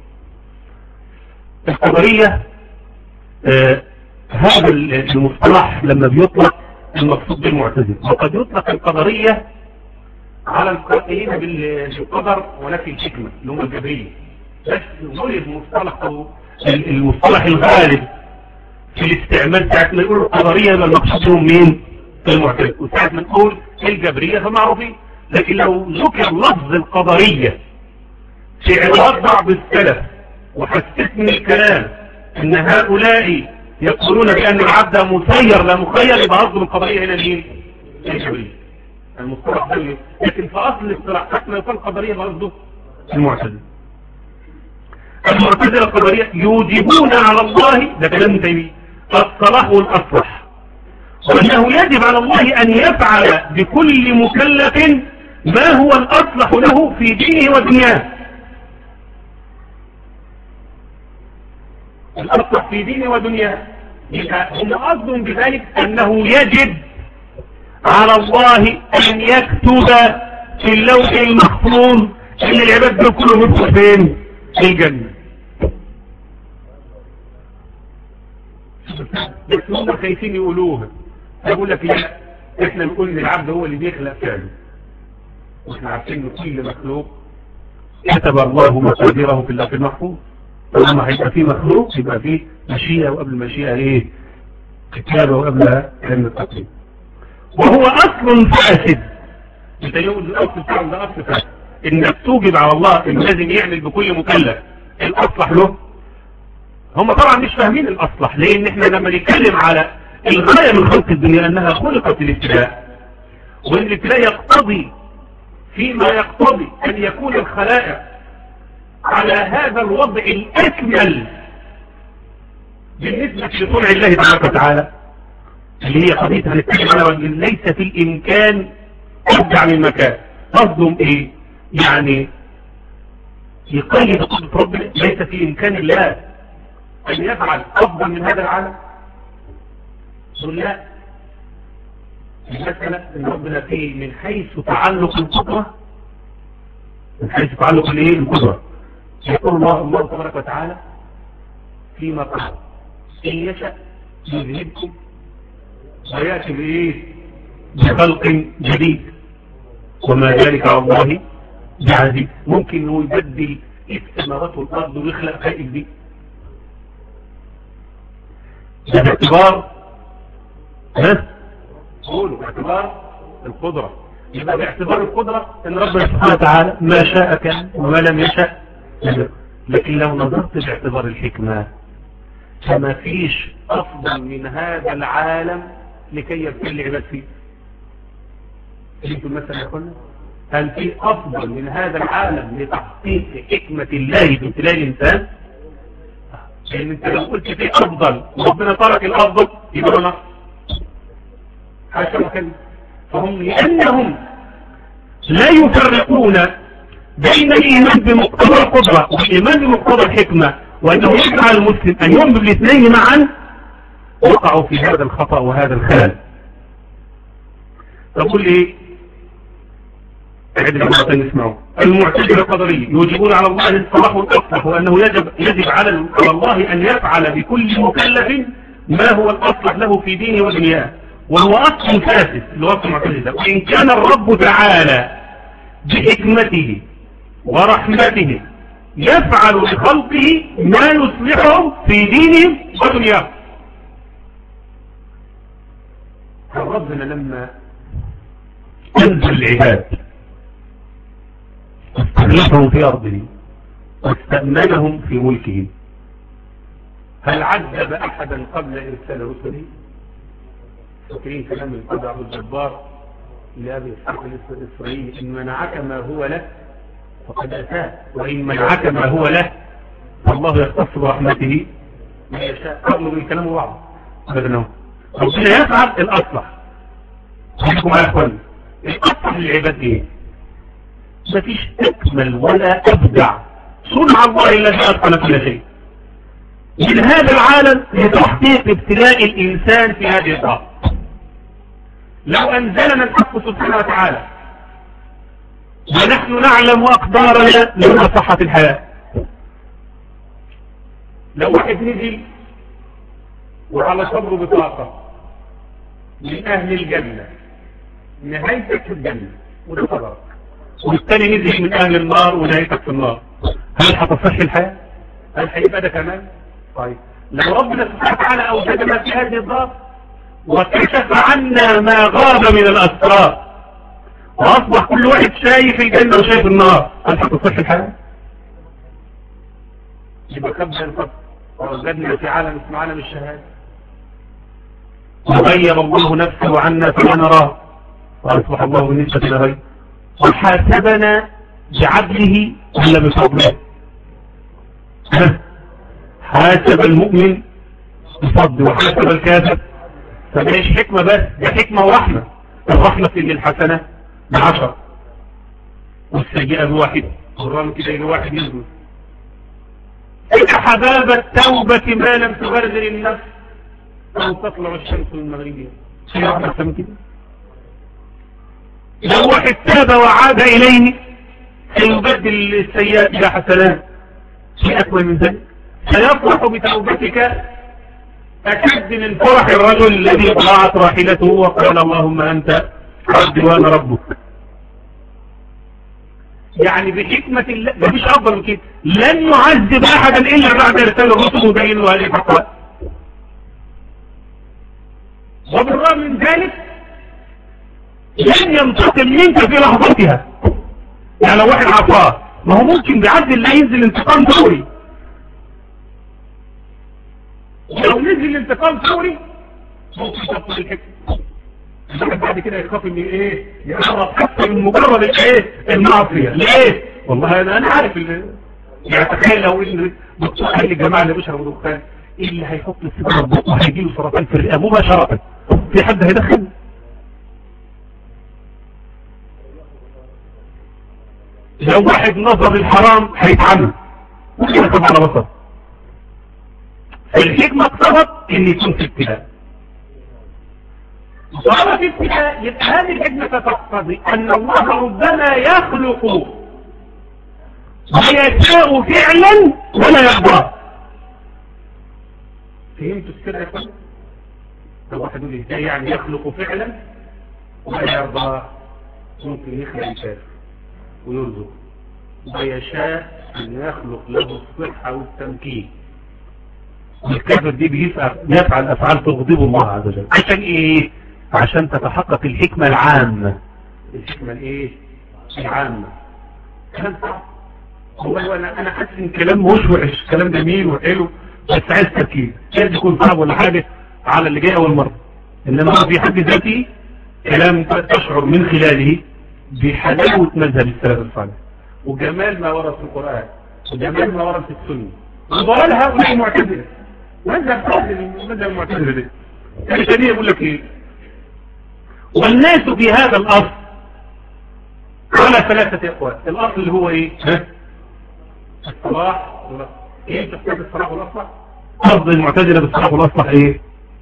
القدرية آه هذا المصطلح لما بيطلق المقصود بالمعتزلة، وقد يطلق القدرية على القائلين بالقدر ونفي الحكمة اللي هم الجبرية، بس غلب مصطلح أو المصطلح الغالب في الاستعمال ساعة ما يقول القدرية يبقى المقصود بهم مين؟ المعتزلة. وساعة ما نقول الجبرية فمعروفين. لكن لو ذكر لفظ القدرية في عبارات بعض السلف وحسسني الكلام ان هؤلاء يقولون بان العبد مسير لا مخير، يبقى قصد القدرية هنا مين؟ الجبرية. المصطلح ده، لكن في اصل الاصطلاح حتى ما يقال قدرية قصده المعتزلة. المعتزلة القدرية يوجبون على الله، ده كلام تيمية، الصلاح والأصلح، وأنه يجب على الله أن يفعل بكل مكلف ما هو الأصلح له في دينه ودنياه. الأصلح في دينه ودنياه، هم قصدهم بذلك أنه يجب على الله أن يكتب في اللوح المحفوظ أن العباد دول كلهم يدخلوا فين؟ في الجنة. بس هم خايفين يقولوها، يقول لك لا، احنا نقول ان العبد هو اللي بيخلق فعله، واحنا عارفين ان كل مخلوق كتب الله مقاديره في اللوح المحفوظ. فلما هيبقى فيه مخلوق يبقى فيه مشيئة، وقبل المشيئة ايه؟ كتابة، وقبلها علم التقدير. وهو اصل فاسد. انت يقول الاصل بتاعه ده اصل فاسد، انك توجب على الله انه لازم يعمل بكل مكلف الاصلح له. هم طبعا مش فاهمين الاصلح، لان احنا لما نتكلم على الغاية من خلق الدنيا انها خلقت الابتلاء، وان الابتلاء يقتضي فيما يقتضي ان يكون الخلائق على هذا الوضع الاكمل بالنسبة لصنع الله تبارك وتعالى، اللي هي قضية هنتكلم عنها، وان ليس في الامكان ابدع من مكان. قصدهم ايه؟ يعني يقيد قدرة ربنا، ليس في امكان الله ان يفعل افضل من هذا العالم. قل لا، المسألة ان ربنا فيه من حيث تعلق القدرة، من حيث تعلق الايه؟ القدرة. يقول الله الله تبارك وتعالى فيما قال: إن يشأ يذهبكم ويأتي بإيه؟ بخلق جديد وما ذلك على الله بعزيز. ممكن انه يبدل السماوات والارض ويخلق خلق جديد. ده باعتبار ها؟ قولوا باعتبار القدرة. يبقى باعتبار القدرة ان ربنا سبحانه وتعالى ما شاء كان وما لم يشاء. لكن لو نظرت باعتبار الحكمة فما فيش افضل من هذا العالم لكي يبتلي العباد فيه. انتوا مثلا يا اخوانا، هل في افضل من هذا العالم لتحقيق حكمة الله في ابتلاء الانسان؟ لان انت لو قلت في افضل وربنا ترك الافضل يبقى نقص. حاشا وكذا. فهم لانهم لا يفرقون بين الايمان بمقتضى القدرة والايمان بمقتضى الحكمة، وانه يجب على المسلم ان يؤمن بالاثنين معا، وقعوا في هذا الخطأ وهذا الخلل. تقول ايه؟ عدنا مرة نسمعه. المعتزلة القدرية يوجبون على الله الصلاح والأصلح، وأنه يجب, يجب على الله أن يفعل بكل مكلف ما هو الأصلح له في دينه ودنياه، وهو أصل فاسد لوصف المعتزلة. وإن كان الرب تعالى بحكمته ورحمته يفعل لخلقه ما يصلحهم في دينهم ودنياهم. ربنا لما أنزل العباد واستخلفهم في أرضه واستأمنهم في ملكه، هل عذب أحدا قبل إرسال رسله؟ فاكرين كلام القاضي عبد الجبار لأبي إسحاق الإسرائيلي إن منعك ما هو له فقد أتاه وإن منعك ما هو له فالله يختص برحمته ما يشاء. قبلوا من كلامه بعض أبداً ربنا يفعل الأصلح. خليكم على أخواني الأصلح للعباد إيه؟ مفيش أكمل ولا أبدع صنع الله الذي أتقن كل شيء من هذا العالم لتحقيق ابتلاء الإنسان في هذه الدار. لو أنزلنا الحق سبحانه وتعالى ونحن نعلم أقدارنا لما صحة الحياة، لو واحد نزل وعلى صبره بطاقة من أهل الجنة نهايتك في الجنة وده قدرك، والثاني نزل من أهل النار ونهايتك في النار، هل هتصح الحياة؟ هل هيبقى ده كمان؟ طيب لو ربنا سبحانه وتعالى أوجدنا في هذه الدار وكشف عنا ما غاب من الأسرار وأصبح كل واحد شايف الجنة وشايف النار، هل هتصح الحياة؟ يبقى كبدا الفضل ووجدنا في عالم اسمه عالم الشهادة وغير الله نفسه عنا فلا نراه وأصبح الله بالنسبة لغيره وحاسبنا بعدله ولا بفضله؟ حاسب المؤمن بفضل وحاسب الكافر. فماش حكمة بس ده حكمة ورحمة. الرحمة ان الحسنة بعشر والسيئة بواحد والرحمة كده يجي واحد يزول. حباب التوبة ما لم تغرغر النفس أو تطلع الشمس من المغربية. شيء رحمة من كده. لو واحد تاب وعاد إليه سيبدل السيئات إلى حسنات. شيء أكبر من ذلك. سيفرح بتوبتك أكد من فرح الرجل الذي ضاعت راحلته وقال اللهم أنت عبدي وأنا ربك. يعني بحكمة الله مفيش أفضل من كده. لن يعذب أحدا إلا بعد رسالة الرسل وبين له هذه الحقائق. وبالرغم من ذلك لن ينتقم منك في لحظتها. يعني لو واحد عصاه ما هو ممكن بعد الله ينزل انتقام فوري. لو نزل الانتقام فوري ممكن تبطل الحكمة. الواحد بعد كده يخاف ان ايه يقرب حتى من مجرد الايه المعصية. ليه؟ والله انا انا عارف يعني تخيل لو ان دكتور قال للجماعه اللي بيشربوا دخان ايه اللي هيحط السيجاره في بطنه هيجي له سرطان في الرئه مباشره. في حد هيدخن؟ لو واحد نظر الحرام هيتعمل ممكن يكون على بصر. الحكمة اقتضت ان يكون في ابتلاء. طالما في ابتلاء يبقى هذه الحكمة تقتضي ان الله ربما يخلق ويشاء فعلا ولا يرضى. فهمتوا السر يا اخوان؟ لو واحد يقول ازاي يعني يخلق فعلا ولا يرضى؟ ممكن يخلق الكافر ويرزق ويشاء ان يخلق له الصحة والتمكين. والكافر دي بيفعل افعال تغضب الله عز وجل. عشان ايه؟ عشان تتحقق الحكمة العامة. الحكمة الايه؟ العامة. كلام صعب. هو انا انا حاسس ان كلام مش وحش، كلام جميل وحلو بس عايز تركيز. لازم يكون صعب ولا حاجة على اللي جاي اول مرة. انما هو في حد ذاته كلام تشعر من خلاله بحلاوة مذهب السلف الصالح وجمال ما ورد في القرآن وجمال ما ورد في السنة وضلال هؤلاء المعتزلة. مذهب قادم مذهب المعتزلة ده الثانية يقول لك ايه؟ والناس في هذا الأصل على ثلاثة أقوال. الأصل اللي هو ايه؟ ها؟ الصلاح والأصلح. ايه تحتاج الصلاح والأصلح؟ قصد المعتزلة بالصلاح والأصلح ايه؟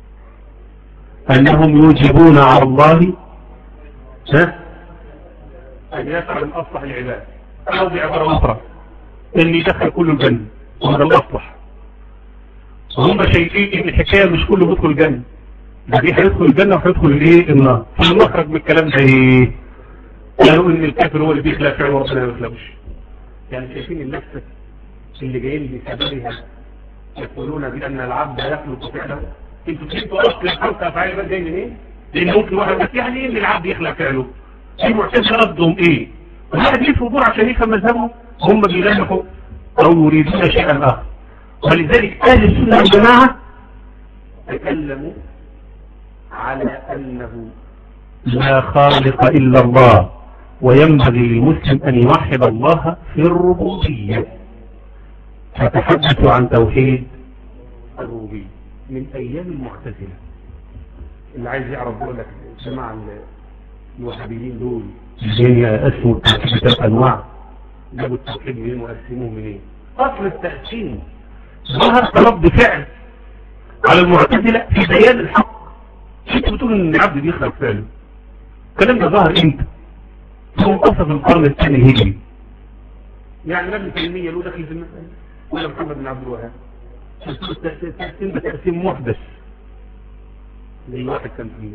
أنهم يوجبون على الله ها؟ أن يفعل الأصلح للعباد أو بعبارة أخرى أن يدخل كل الجنة وهذا الأصلح. وهم شايفين ان الحكاية مش كله بيدخل الجنة، ده دي هيدخل الجنة وهيدخل الايه النار. فالمخرج من الكلام ده ايه؟ قالوا ان الكافر هو اللي بيخلق فعله وربنا ما بيخلقوش. يعني شايفين اللفة اللي جايين بسببها يقولون بأن العبد يخلق فعله. انتوا فهمتوا اصل الخلق افعال العباد جاي منين؟ إيه؟ لان ممكن واحد بس يعني ايه ان العبد يخلق فعله؟ في معتزله قصدهم ايه؟ واحد ليه فضول عشان يفهم مذهبهم هم بيلمحوا او يريدون شيئا اخر. ولذلك اهل السنه والجماعه تكلموا على أنه لا خالق إلا الله، وينبغي للمسلم أن يوحد الله في الربوبية. فتحدثوا عن توحيد الربوبية من أيام المعتزلة. اللي عايز يعرف بيقول لك جماعة الوهابيين دول جايين يقسموا التوحيد ثلاث أنواع، جابوا التوحيد منين وقسموه منين؟ أصل التقسيم ظهر كرد فعل على المعتزلة في بيان الحق. انتوا بتقولوا ان العبد بيخلق فعله، الكلام ده ظهر امتى؟ في منتصف القرن الثاني الهجري. يعني ابن تيمية له دخل في المسألة ولا محمد بن عبد الوهاب؟ التقسيم ده تقسيم محدث. زي واحد كان في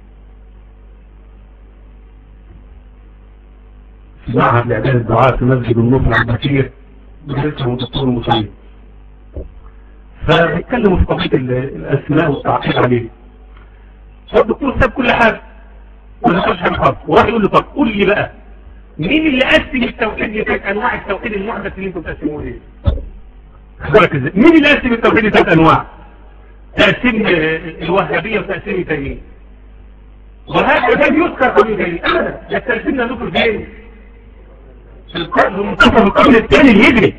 معهد لإعداد الدعاء في مسجد النصر العباسية باسمه دكتور المصري، فبيتكلموا في قضية الأسماء والتعقيد عليه. فالدكتور ساب كل حاجة ما ذكرش حاجة خالص، وراح يقول له طب قول لي بقى مين اللي قسم التوحيد لثلاث أنواع التوحيد المحدث اللي انتم بتقسموه ايه؟ خبرك ازاي؟ مين اللي قسم التوحيد لثلاث أنواع؟ تقسيم الوهابية وتقسيم تانيين. وهذا كان يذكر قبل تاني أبدا، ده تقسيمنا نذكر فين؟ في المنتصف القرن الثاني الهجري.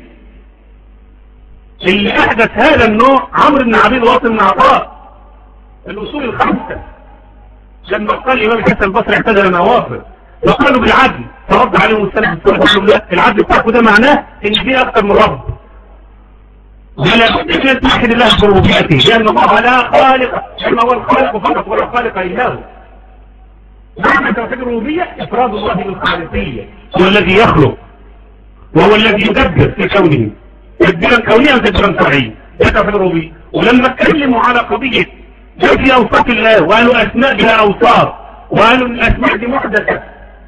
اللي أحدث هذا النوع عمرو بن عبيد واصل بن عطاء الأصول الخمسة، لما قال الإمام الحسن البصري اعتزل النوافل فقالوا بالعدل، فرد عليهم السلف الصالح قالوا لا، العدل بتاعكم ده معناه إن في أكثر من رب، ولا بد أن توحد الله بربوبيته، لأن الله لا خالق كما هو الخالق فقط ولا خالق إلا هو. معنى توحيد الربوبية إفراد الله بالخالقية، هو الذي يخلق وهو الذي يدبر في كونه تدبيرا كونيا وتدبيرا شرعيا، ده توحيد الربوبية. ولما اتكلموا على قضية ده في أوصاف الله وقالوا أسماء بها أوصاف وقالوا الأسماء دي محدثة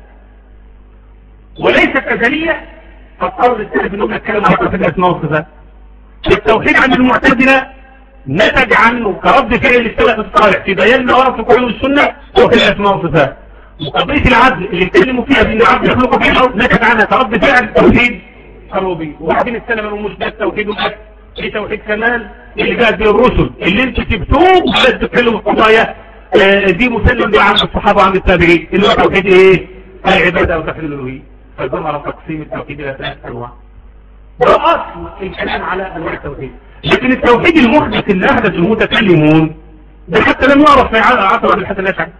وليست أزلية، فالقول الثالث إنهم يتكلموا عن توحيد الأسماء والصفات. التوحيد عند المعتزلة نتج عنه كرد فعل السلف الصالح في بيان نواقض القرآن والسنة توحيد الأسماء والصفات. وقضية العدل اللي اتكلموا فيها بأن العبد يخلق فعله نتج عنها كرد فعل توحيد الربوبية. وبعدين السلف قالوا مش ده التوحيد وبس، في توحيد كمان اللي جاءت به الرسل اللي انتوا سبتوه وبس تتكلموا في قضايا دي مسلم بها عن الصحابة وعن التابعين اللي هو توحيد ايه؟ العبادة او توحيد الالوهية. فظهر تقسيم التوحيد الى ثلاث انواع. ده اصل الكلام على انواع التوحيد. لكن التوحيد المحدث اللي احدث المتكلمون ده حتى لم يعرف في عصر الحسن الاشعري.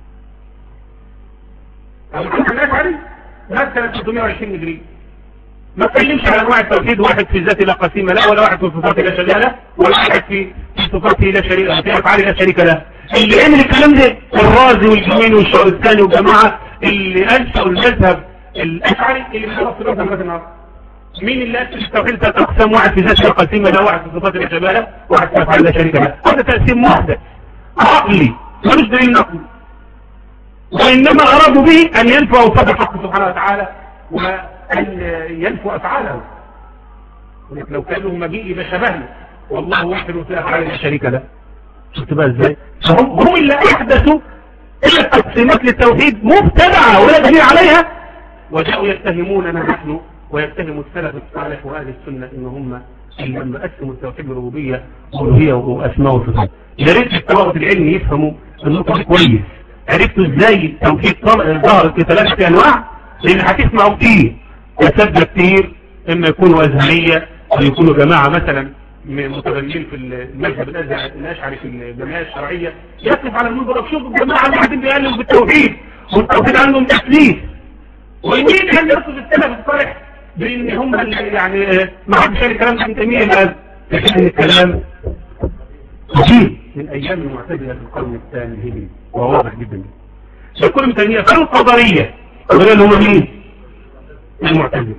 الحسن الاشعري مات سنة ستمائة وعشرين هجري، ما تكلمش على انواع التوحيد، واحد في ذاته لا قسيمة لا، ولا واحد في صفاته لا شريك له، ولا واحد في صفاته لا شريك له، في افعاله لا شريك له. اللي عمل الكلام ده الرازي والجميل والشعباني والجماعة اللي انشأوا المذهب الاشعري اللي بيخلص في الوقت لغايه النهارده. مين اللي اسس التوحيد ثلاث اقسام؟ واحد في ذاته لا قسيمة لا، واحد في صفاته لا شريك له، واحد في افعاله لا شريك له. هذا تقسيم محدث عقلي ملوش دليل نقلي، وانما ارادوا به ان ينفوا اوصاف الحق سبحانه وتعالى وما أن ينفوا أفعاله. لو كانوا مجيء بشبهه والله واحد وفي أفعال لا شريك له. شفت بقى ازاي؟ فهم هم اللي أحدثوا إلا التقسيمات للتوحيد مبتدعة ولا دليل عليها، وجاءوا يتهموننا نحن ويتهموا السلف الصالح وأهل السنة إن هم اللي لما قسموا التوحيد بالربوبية والألوهية وأسماء وصفات. يا ريت الطلبة العلم يفهموا النقطة كويس. عرفتوا ازاي التوحيد ظهر في ثلاثة أنواع؟ لأن هتسمعوا كتير أسباب كتير، إما يكونوا أزهرية أو يكونوا جماعة مثلا متبنين في المذهب الأشعري في الجمعية الشرعية يصف على المنبر شوفوا الجماعة اللي قاعدين بيقلبوا بالتوحيد والتوحيد عندهم تسليس. ومين كان يصف السلف الصالح بأن هم يعني ما حدش قال الكلام ده من تيمية الآن، لكن الكلام قديم من أيام المعتزلة في القرن الثاني الهجري وهو واضح جدا. يقول ابن تيمية كانوا القدرية، القدرية اللي هم مين؟ المعتزلة.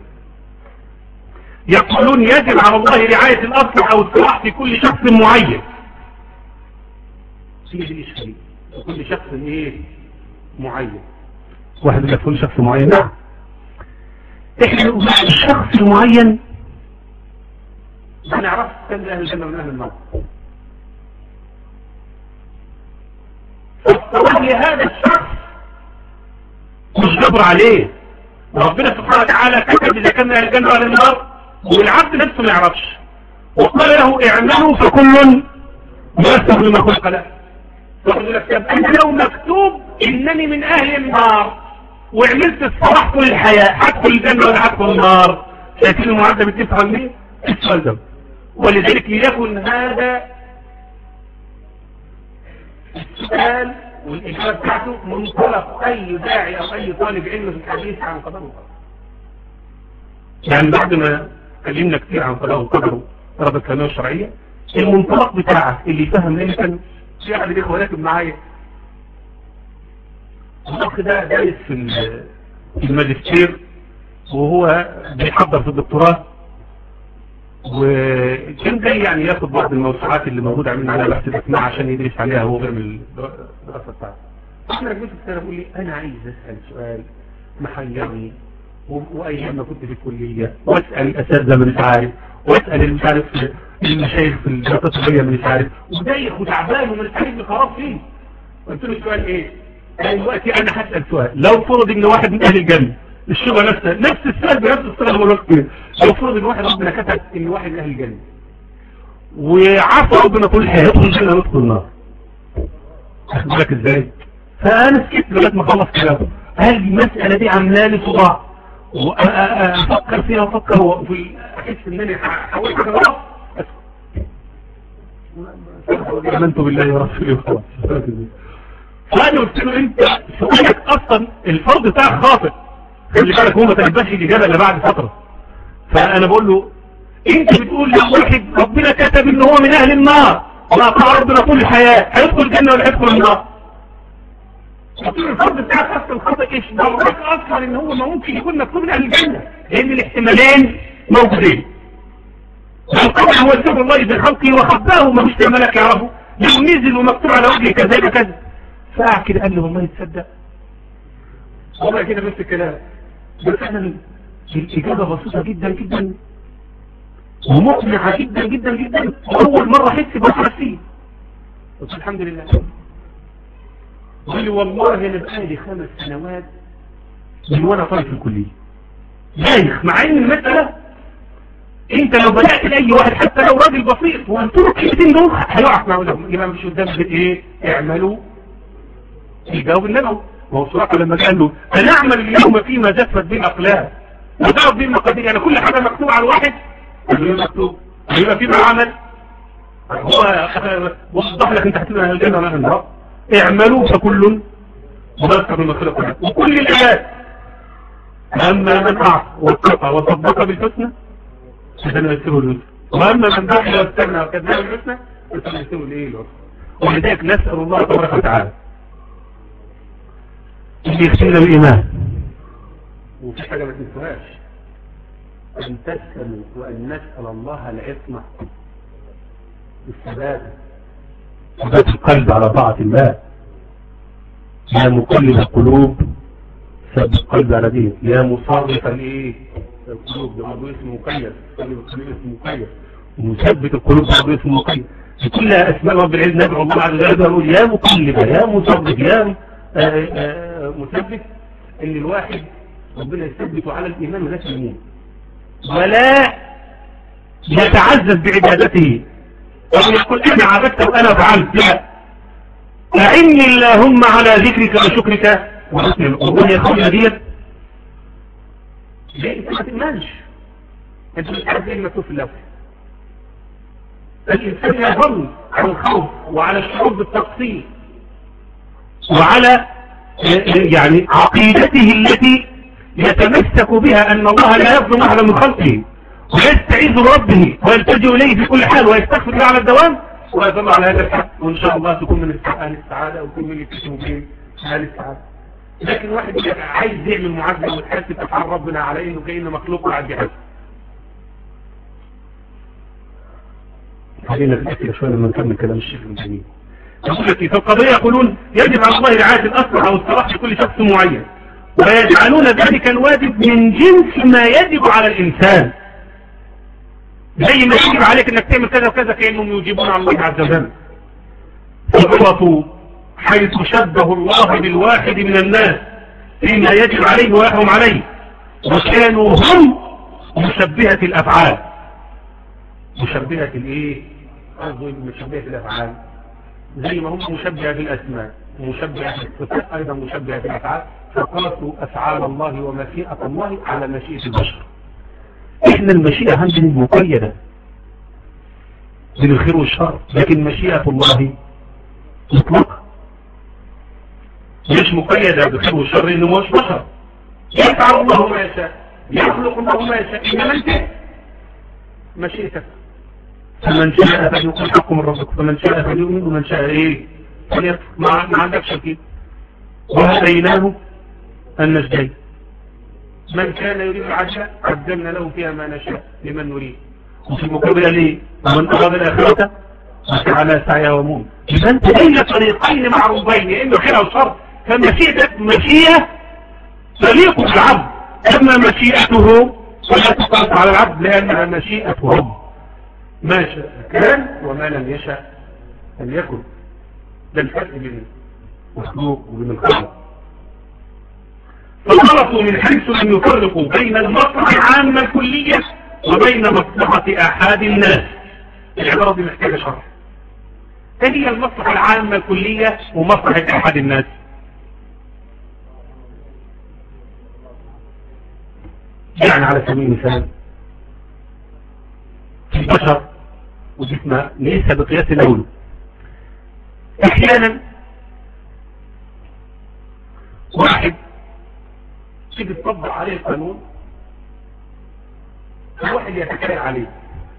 يقولون يجب على الله رعاية الأصلح أو الصلاح في كل شخص معين. سيد الإشكالية كل شخص إيه معين. واحد يقول كل شخص معين، نعم. إحنا نقول الشخص المعين ما نعرف كم أهل الجنة من أهل النار. فالصلاح لهذا الشخص مش جبر عليه. ربنا سبحانه وتعالى كتب إذا كان أهل الجنة وأهل النار والعبد نفسه ما يعرفش، وقال له اعملوا فكل ميسر لما خلق له. يقول لك طب أنا لو مكتوب إنني من أهل النار وعملت الصلاح طول الحياة هدخل الجنة ولا هدخل النار؟ شايفين المعادلة بتفهم ليه؟ السؤال ده. ولذلك ليكن هذا السؤال والإجابة بتاعته منطلق أي داعي أو أي طالب علم في الحديث عن قضاء القدر. يعني بعد ما اتكلمنا كتير عن قضاء القدر ورد الكلمة الشرعية، المنطلق بتاعك اللي فهم ليه كان في أحد الإخوة راكب معايا. الأخ ده دارس في الماجستير وهو بيحضر في الدكتوراه، وكان جاي يعني ياخد بعض الموسوعات اللي موجودة عملنا عليها بحث الاسماء عشان يدرس عليها هو بيعمل الدراسة بتاعته. احنا رجلت السنة بقول لي انا عايز اسأل سؤال محيرني، وايام ما كنت في الكلية واسأل الاساتذة من مش عارف، واسأل اللي مش عارف المشايخ في الدراسة الطبية من مش عارف، ودايخ وتعبان ومن عارف بخراب فيه. قلت له السؤال ايه؟ دلوقتي انا هسأل سؤال، لو فرض ان واحد من اهل الجنة الشغل نفسه نفس السؤال بنفس الصيغه والوقت كده، لو فرض ان واحد ربنا كتب ان واحد من اهل الجنه وعفى ربنا كل حاجه يدخل الجنه ويدخل النار، واخد بالك ازاي؟ فانا سكت لغايه ما اخلص كلامه. هل المساله دي عامله لي صداع وافكر فيها وافكر وفي احس ان انا حاولت اجرب امنت بالله ورسوله وخلاص. فانا قلت له انت سؤالك اصلا الفرض بتاعك خاطئ، خلي بالك هو ما تنبهش الاجابه الا بعد فتره. فانا بقول له انت بتقول لو واحد ربنا كتب ان هو من اهل النار وقع ربنا طول الحياه هيدخل الجنه ولا هيدخل النار؟ قلت له الفرض بتاعك اصلا خاطئ. ايش دورك اصلا ان هو ما ممكن يكون مكتوب من اهل الجنه؟ لان الاحتمالين موجودين. القدر هو سر الله في خلقه وخباه ما فيش ملك يعرفه، لو نزل ومكتوب على وجهه كذا كذا. ساعه كده قال لي والله تصدق والله كده بس الكلام، بس احنا الإجابة بسيطة جدا جدا ومقنعة جدا جدا جدا، وأول مرة أحس بحرسين. قلت الحمد لله. قال لي والله أنا بقالي خمس سنوات من وأنا طالب في الكلية دايخ، مع إن المسألة أنت لو بدأت لأي واحد حتى لو راجل بسيط وقلت له كلمتين دول هيقع معهم، يبقى مش قدام إيه اعملوا يجاوب النبي. وهو صراحة لما قال له أنا أعمل اليوم فيما جفت به الأقلام وضرب به المقادير، يعني كل حاجة مكتوب على الواحد مكتوب يبقى فيما عمل. هو وضح لك أنت هتبقى الجنة ولا النار، اعملوا فكل مبارك بالمخلوق كله. وكل الآيات أما من أعطى واتقى وصدق بالحسنى فسنيسره لليسرى، وأما من بخل واستغنى وكذب بالحسنى فسنيسره للعسرى. ولذلك نسأل الله تبارك وتعالى اللي يختمنا بالإيمان. وفي حاجة ما تنسوهاش، أن تسألوا وأن نسأل الله العصمة الثبات، ثبات القلب على طاعة الله. يا مقلب القلوب ثبت القلب على دينك، يا مصرف الايه القلوب، ده موضوع اسمه مقيد، قلب القلوب اسمه مقيد، ومثبت القلوب موضوع اسمه مقيد. في كل اسماء رب العزة ندعو الله عز وجل ونقول يا مقلب يا مصرف يا مثبت، ان الواحد ربنا يثبته على الايمان ولا يمين، ولا يتعزز بعبادته او يقول انا عبدت وانا فعلت، لا، اعني اللهم على ذكرك وشكرك وحسن العبودية. يا اخويا ديت ليه انت ما تؤمنش؟ انت مش عارف ايه المكتوب في اللوح. الانسان يظل على الخوف وعلى الشعور بالتقصير وعلى يعني عقيدته التي يتمسك بها أن الله لا يظلم أحدا من خلقه، ويستعيذ بربه ويلتجئ إليه في كل حال ويستغفر له على الدوام، ويظل على هذا الحق، وإن شاء الله تكون من أهل السعادة وتكون من المسلمين أهل السعادة. لكن واحد عايز يعمل معادلة وتحسب أفعال ربنا على إنه كأنه مخلوق وعد بحسب. خلينا نتأكد شوية لما نكمل كلام الشيخ ابن تيمية. يقول لك في القضية يقولون يجب على الله رعاية الأصلح أو الصلاح لكل شخص معين، ويجعلون ذلك الواجب من جنس ما يجب على الإنسان، زي ما يجب عليك أنك تعمل كذا وكذا كأنهم يجيبون على الله عز وجل. فغلطوا حيث شبه الله بالواحد من الناس فيما يجب عليه ويحرم عليه، وكانوا هم مشبهة الأفعال. مشبهة الإيه؟ قصدوا مشبهة الأفعال زي ما هم مشبهة في الأسماء ومشبهة في الصفات أيضا مشبهة في الأفعال، فقاسوا أفعال الله ومشيئة الله على مشيئة البشر. إحنا المشيئة عندنا مقيدة بالخير والشر، لكن مشيئة الله مطلقة مش مقيدة بالخير والشر، إنه مش بشر. يفعل الله ما يشاء، يخلق الله ما يشاء، إنما أنت مشيئتك. فمن شاء فليقل حق من ربك، فمن شاء فليؤمن، ومن شاء ايه فليكفر. ما عندكش كده. وهديناه النجدين، من كان يريد العجلة قدمنا له فيها ما نشاء لمن نريد، وفي المقابل ليه ومن أراد الآخرة على سعيها ومؤمن. إذا أنت بين طريقين معروفين، يا إما خير أو شر، فمشيئتك مشيئة تليق بالعبد، أما مشيئته فلا تقاس على العبد لأنها مشيئة رب، ما شاء كان وما لم يشاء لم يكن. ده الفرق بين المخلوق وبين الخالق. فغلطوا من حيث لم يفرقوا بين المصلحة العامة الكلية وبين مصلحة أحد الناس. العبارة دي محتاجة شرح. ايه هي المصلحة العامة الكلية ومصلحة أحد الناس؟ يعني على سبيل المثال البشر وجسمها ليس بقياس الأول. احيانا واحد تيجي تطبق عليه القانون، واحد يتكلم عليه،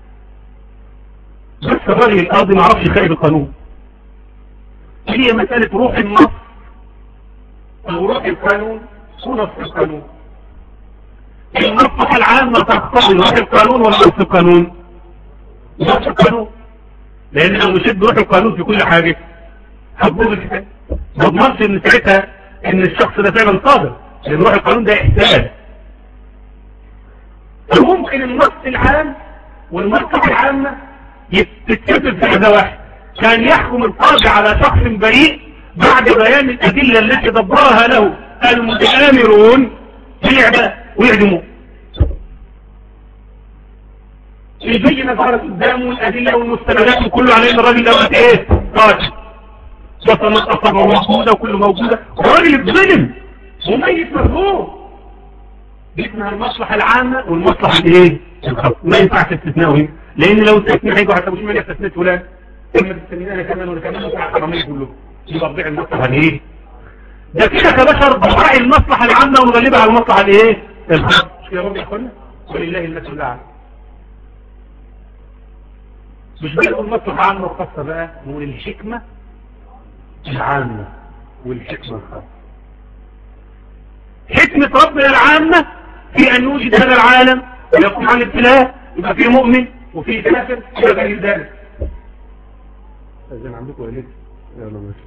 بس الراجل القاضي ما عرفش خارج القانون. هي مسألة روح النص او روح القانون ونص القانون. المصلحة العامة تقتضي روح القانون ولا نص القانون؟ نص القانون، لان لو مشيت بروح القانون في كل حاجة هتبوظ الكتاب. ما اضمنش ان ساعتها ان الشخص ده فعلا صادق، لان روح القانون ده احساس. فممكن النص العام والمصلحة العامة تتكتب في هذا واحد. كان يحكم القاضي على شخص بريء بعد بيان الأدلة التي دبرها له المتآمرون بالإعدام ويعدموه. يبين ظهرت قدامه الأدلة والمستندات وكله على ان الراجل ده ايه قاتل، بصمت أصابه موجودة وكله موجودة، والراجل اتظلم وميت مظلوم. دي اسمها المصلحة العامة والمصلحة الايه الخاصة. ما ينفعش استثناء، لان لو استثناء هيجوا حتى مش من استثناء فلان اما تستثنينا كمان ولا كمان ولا حرامين كلهم. يبقى تضيع المصلحة الايه ده كده كبشر بنراعي المصلحة العامة ونغلبها على المصلحة الايه الخاصة. مش كده يا رب يا اخوانا؟ ولله المثل الاعلى. مش بنقول المصلحة العامة والخاصة بقى، نقول الحكمة العامة والحكمة الخاصة. حكمة ربنا العامة في أن يوجد هذا العالم ويقوم عن الابتلاء، يبقى فيه مؤمن وفيه كافر إلى غير ذلك. أذن عندكم ولا لسه؟ يلا ماشي.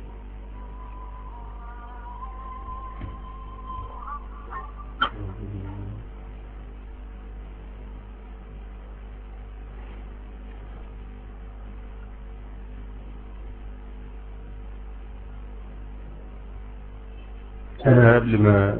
أنا قبل ما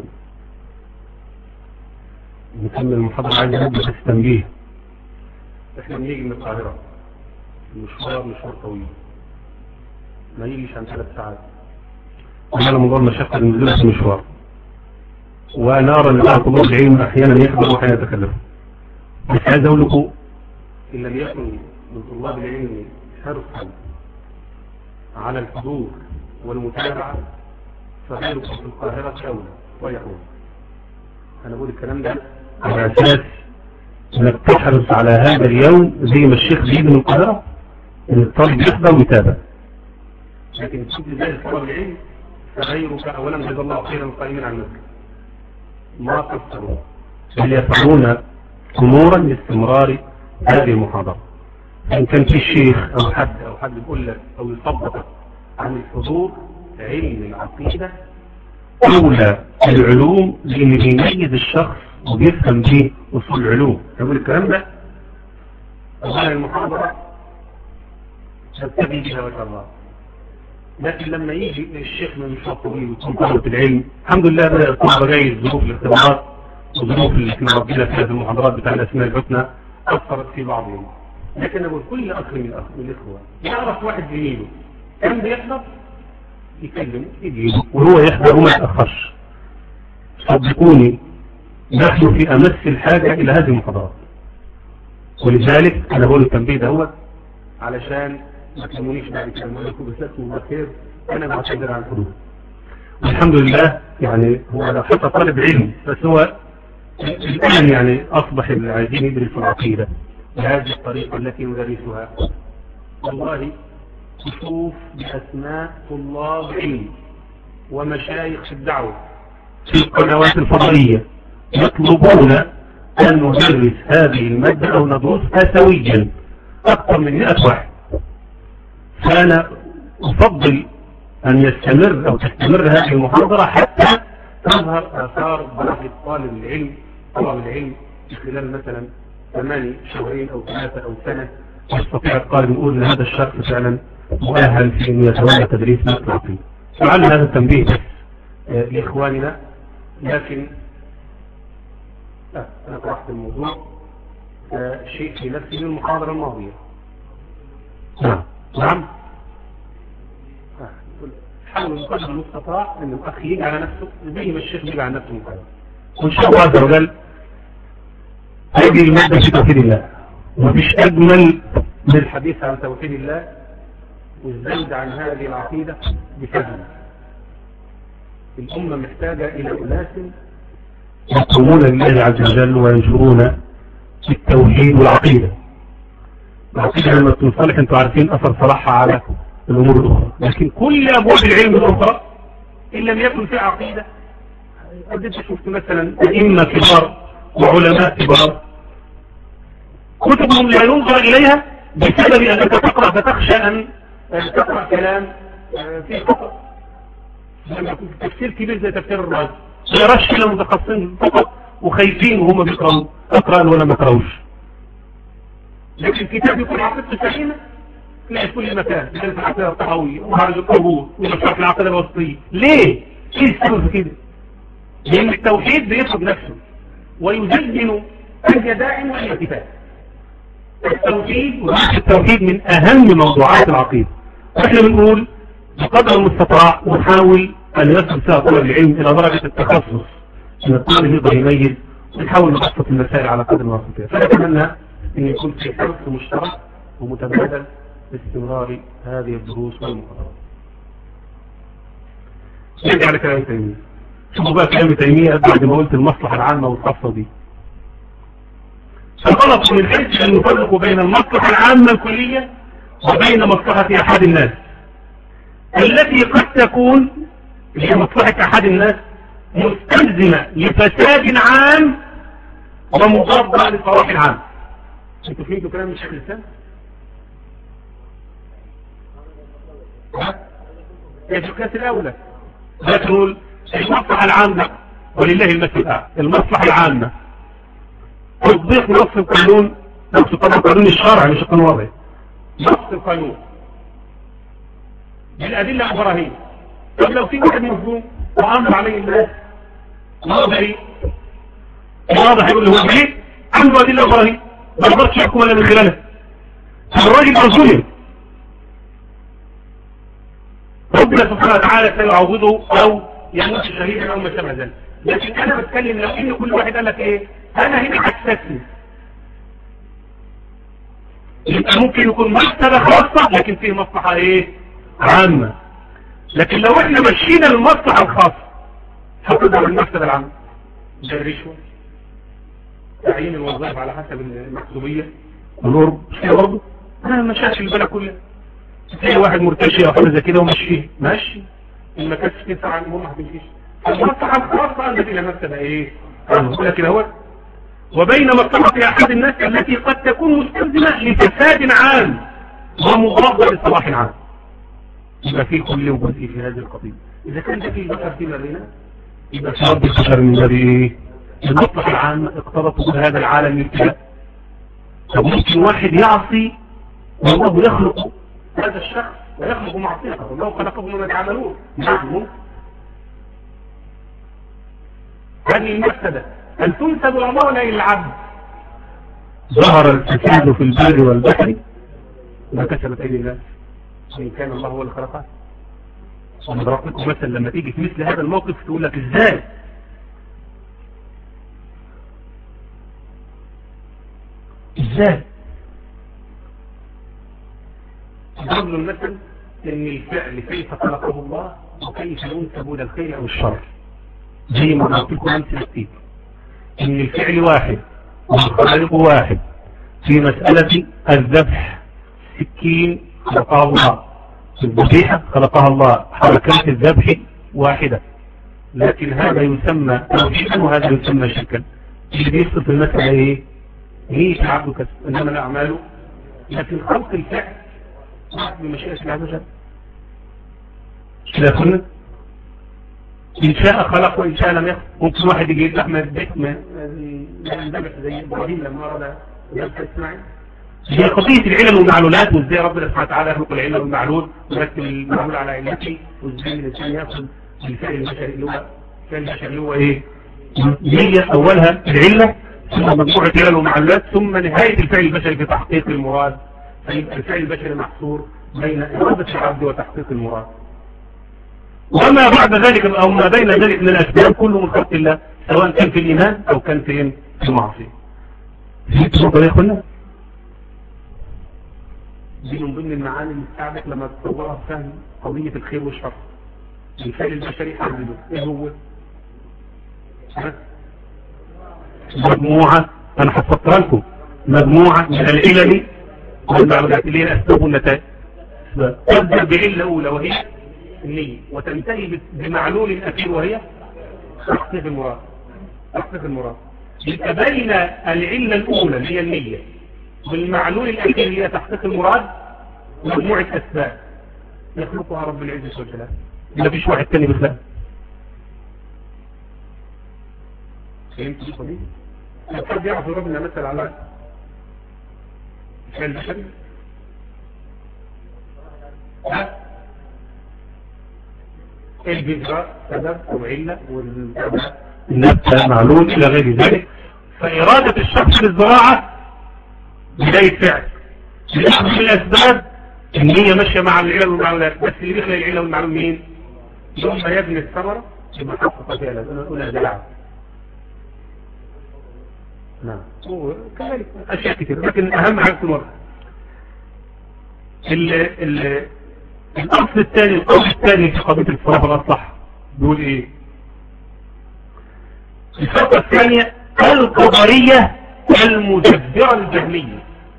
نكمل المحاضرة عايز أبدأ بس تنبيه. إحنا بنيجي من القاهرة، المشوار مشوار طويل، ما يجيش عن ثلاث ساعات. وهذا موضوع المشقة النزول في المشوار. وأنا أرى أن بعض طلاب العلم أحيانا يحضر وأحيانا يتكلم. بس عايز أقول لكم إن لم يكن من طلاب العلم حرصا على الحضور والمتابعة فغيركم في القاهرة شاولة ويحوز. أنا بقول الكلام ده على أساس أنك تحرص على هذا اليوم زي ما الشيخ بيجي من القاهرة أن الطالب يحضر ويتابع. لكن كل ذلك طلب العلم فغيرك أولا جزا الله خيرا قائمين عن نفسك ما قصروا بل يفعلون أمورا لاستمرار هذه المحاضرة. إن كان في الشيخ أو حد أو حد يقول لك أو يطبق عن الحضور علم العقيدة أولى العلوم، لأن بيميز الشخص وبيفهم به أصول العلوم. يقول الكلام ده أولا المحاضرة تبتدي بها وجه الله. لكن لما يجي الشيخ من الشاطبي ويكون طلبة العلم الحمد لله بدأ الطلبة جاي ظروف الاختبارات وظروف اللي احنا ربنا فيها في المحاضرات بتاع الأسماء الحسنى أثرت في بعضهم. لكن أقول كل أخ من الأخ من الإخوة يعرف واحد زميله كان بيحضر يكلم يجي وهو يحضر وما يتأخرش. صدقوني نحن في أمس الحاجة إلى هذه المحاضرات، ولذلك أنا بقول التنبيه ده علشان ما تلمونيش بعد كده نقول لكم بساتكم بخير، أنا معتذر عن الحدود. والحمد لله يعني هو لو حتى طالب علم بس هو الآن يعني أصبح اللي عايزين يدرسوا العقيدة بهذه الطريقة التي ندرسها. والله تشوف بأسماء طلاب علم ومشايخ في الدعوة في القنوات الفضائية يطلبون أن ندرس هذه المادة أو ندرسها سويا أكثر من مئة واحد. فأنا أفضل أن يستمر أو تستمر هذه المحاضرة حتى تظهر آثار بركة طالب العلم طالب العلم في خلال مثلا ثماني شهرين أو ثلاثة أو سنة، يستطيع الطالب يقول أن هذا الشخص فعلا مؤهل في أن يتولى تدريس مادة العقيدة. لعل هذا التنبيه بس لإخواننا، لكن لا أنا طرحت الموضوع شيء في نفسي من المحاضرة الماضية. نعم نعم حاول بقدر المستطاع أن الأخ يجي على نفسه زي ما الشيخ يجي على نفسه مقابل، وإن شاء الله عز وجل هذه المادة في توحيد الله، ومفيش أجمل من الحديث عن توحيد الله والزيد عن هذه العقيدة بفهم. الأمة محتاجة إلى أناس يقومون لله عز وجل وينشرون التوحيد والعقيدة. العقيدة لما تنصلح انتوا عارفين أثر صلاحها على الأمور الأخرى، لكن كل أبواب العلم الأخرى إن لم يكن في عقيدة. قد انت شفت مثلا أئمة كبار وعلماء كبار كتبهم لا ينظر إليها بسبب أنك تقرأ فتخشى أن تقرأ كلام فيه خطأ. لما يكون في تفسير كبير زي تفسير الرازي لا يرش إلى متخصصين فقط وخايفين وهم بيقرأوا أقرأ ولا ما يقرأوش. لكن الكتاب يكون عقيدته سليمة تلاقي في كل مكان، مثل في العقيدة الطحاوية ومعرض القبور ومشروع في العقيدة الوسطية. ليه؟ ايه السبب في كده؟ لأن التوحيد بيطلب نفسه ويزين أي داعم وأي كتاب. التوحيد وبحث التوحيد من أهم موضوعات العقيدة. احنا بنقول بقدر المستطاع نحاول أن يصل فيها طالب العلم إلى درجة التخصص أن الطالب يقدر يميز، ونحاول نبسط المسائل على قدر ما نستطيع. فنتمنى أن يكون في حرص مشترك ومتبادل باستمرار هذه الدروس والمحاضرات. نرجع لكلام تيمية. شوفوا بقى كلام تيمية بعد ما قلت المصلحة العامة والخاصة دي. فغلط من حيث أن نفرق بين المصلحة العامة الكلية وبين مصلحة أحد الناس التي قد تكون هي مصلحة أحد الناس مستلزمة لفساد عام ومضادة للصلاح العام. انتوا فهمتوا كلام الشيخ الإسلام؟ هي في الكاس الأولى لا تقول المصلحة العامة ولله المثل الأعلى. المصلحة العامة تطبيق نص القانون، نص طبعا القانون الشرعي مش القانون الوضعي، نص القانون بالأدلة البراهين. طب لو في واحد مظلوم وأمر عليه الناس واضح ايه؟ واضح يقول له هو ايه؟ عنده أدلة براهين ما يقدرش يحكم الا من خلالها. الراجل مظلوم ربنا سبحانه وتعالى سيعوضه او يموت شهيدا او ما شابه ذلك. لكن انا بتكلم لو ان كل واحد قال لك ايه انا هنا هستثني، يبقى ممكن يكون مصلحة خاصة لكن فيه مصلحة ايه عامة. لكن لو احنا مشينا المصلحة الخاصة هتظهر المكتب العام زي الرشوة، تعيين الوظائف على حسب المحسوبية والقرب كده برضه. انا ما شاش البلد كلها تلاقي واحد مرتشي او حاجه زي كده ومشيه ماشي، ما كانش تسعى عن هم ما هتمشيش. المصلحه الخاصه التي الى مكتب ايه اقول لك اهوت وبين مصلحه احد الناس التي قد تكون مستلزمه لفساد عام ومضاده لصلاح عام. يبقى في كل وجزء في هذه القضيه. اذا كان ده في بشر فيما بيننا يبقى في رب البشر من باب ايه المصلحه العامه اقتضت هذا العالم الابتلاء. طب ممكن واحد يعصي والله يخلق هذا الشخص ويخلق معصيته والله خلقهم ما يتعاملون معهم. هذه المفسدة أن تنسب الله ولا للعبد. ظهر الفساد في البر والبحر ما كسبت أيدي الناس إن كان الله هو اللي خلقها. أنا ضربت لكم مثلا لما تيجي في مثل هذا الموقف تقول لك إزاي إزاي ضرب له المثل إن الفعل كيف خلقه الله وكيف ينسب إلى الخير أو الشر، زي ما ضربت لكم أمثلة كتير إن الفعل واحد والخالق واحد. في مسألة الذبح سكين خلقها الله، الذبيحة خلقها الله، حركات الذبح واحدة، لكن هذا يسمى توحيدا وهذا يسمى شركا. اللي بيفصل في المسألة ايه؟ ليش العبد كسب انما الاعمال، لكن خلق الفعل واحد بمشيئة الله عز وجل. كده كنا ان شاء خلق وان شاء لم يخلق. ممكن واحد يجي يذبح من البيت من الذبح زي ابراهيم لما اراد ذبح اسماعيل. هي قضية العلل والمعلولات، وازاي ربنا سبحانه وتعالى يخلق العلل والمعلول ويرتب المعلول على علته، وازاي الانسان ياخذ الفعل البشري اللي هو الفعل البشري اللي هو ايه؟ هي اولها العلة ثم مجموعة علل ومعلولات ثم نهاية الفعل البشري في تحقيق المراد. فيبقى الفعل البشري محصور بين إرادة العبد وتحقيق المراد. وما بعد ذلك او ما بين ذلك من الاسباب كله من خلق الله، سواء كان في الايمان او كان في المعصية. تفضل يا اخوانا. دي من ضمن المعاني اللي بتساعدك لما تتصورها فهم قضية الخير والشر. الفعل البشري حدده ايه هو؟ مجموعة، انا حفظتها لكم، مجموعة من العلل والمعلومات اللي هي الاسباب والنتائج. تبدأ بعلة اولى وهي النية، وتنتهي بمعلول اخير وهي تحقيق المراد. تحقيق المراد يبقى بين العلة الاولى اللي هي النية والمعلول الاخير اللي هي تحقيق المراد مجموعة اسباب يخلقها رب العزة والجلال، ما فيش واحد تاني بخلاف. فهمت دي قضية؟ حد يعرف ربنا مثل على الفعل البشري؟ ها؟ البذرة سبب وعلة والنبتة معلول إلى غير ذلك. فإرادة الشخص للزراعة بداية فعل لأخذ الأسباب إن هي ماشية مع العلل والمعلولات، بس اللي بيخلق العلل والمعلول مين؟ ثم يبني الثمرة ثم حقق فعلا أولى زراعة. نعم وكذلك أشياء كثيرة، لكن أهم حاجة المرة الأصل الثاني. الأصل الثاني في قضية الصلاح والأصلح بيقول إيه؟ الفرقة الثانية القدرية المجبرة الجهمية.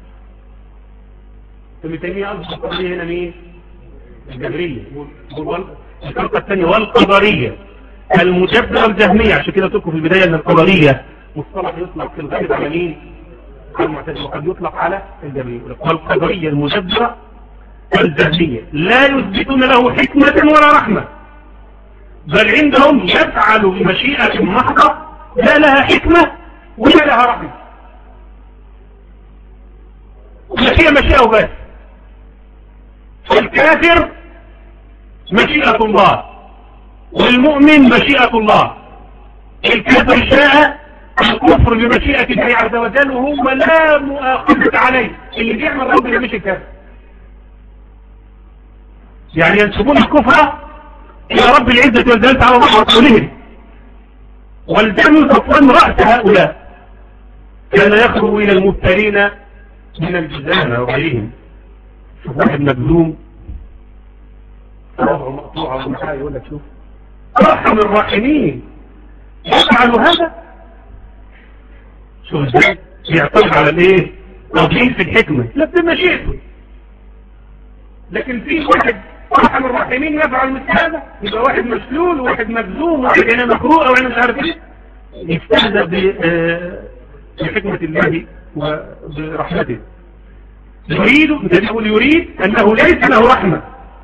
ابن تيمية قصد القدرية هنا مين؟ الجبرية. الفرقة الثانية والقدرية المجبرة الجهمية. عشان كده تذكر في البداية أن القدرية مصطلح يطلق في الغالب على مين؟ على المعتزلة، وقد يطلق على الجبرية. والقدرية المجبرة الجهمية لا يثبتون له حكمة ولا رحمة، بل عندهم يفعل بمشيئة محضة لا لها حكمة ولا لها رحمة. مشيئة مشيئة وبس. الكافر مشيئة الله والمؤمن مشيئة الله. الكافر شاء الكفر بمشيئة الله عز وجل وهم لا مؤاخذة عليه. اللي بيعمل ربنا مش الكافر، يعني ينسبون الكفر إلى رب العزة والجلال على الله ورسوله. والجميع صفوان رأس هؤلاء كان يخرج إلى المبتلين من الجزامة وغيرهم. شوف واحد مجزوم رفعه مقطوعة ومحايا يقول لك شوف أرحم الراحمين يفعل هذا. شوف ازاي يعتمد على الايه؟ تضليل في الحكمة لا بمشيئته. لكن في واحد أرحم الراحمين يفعل مثل هذا، يبقى واحد مسلول وواحد مجزوم وواحد هنا مكروه وواحد مش عارف ايه. يستهزأ بحكمة الله وبرحمته. يريد يقول يريد أنه ليس له رحمة.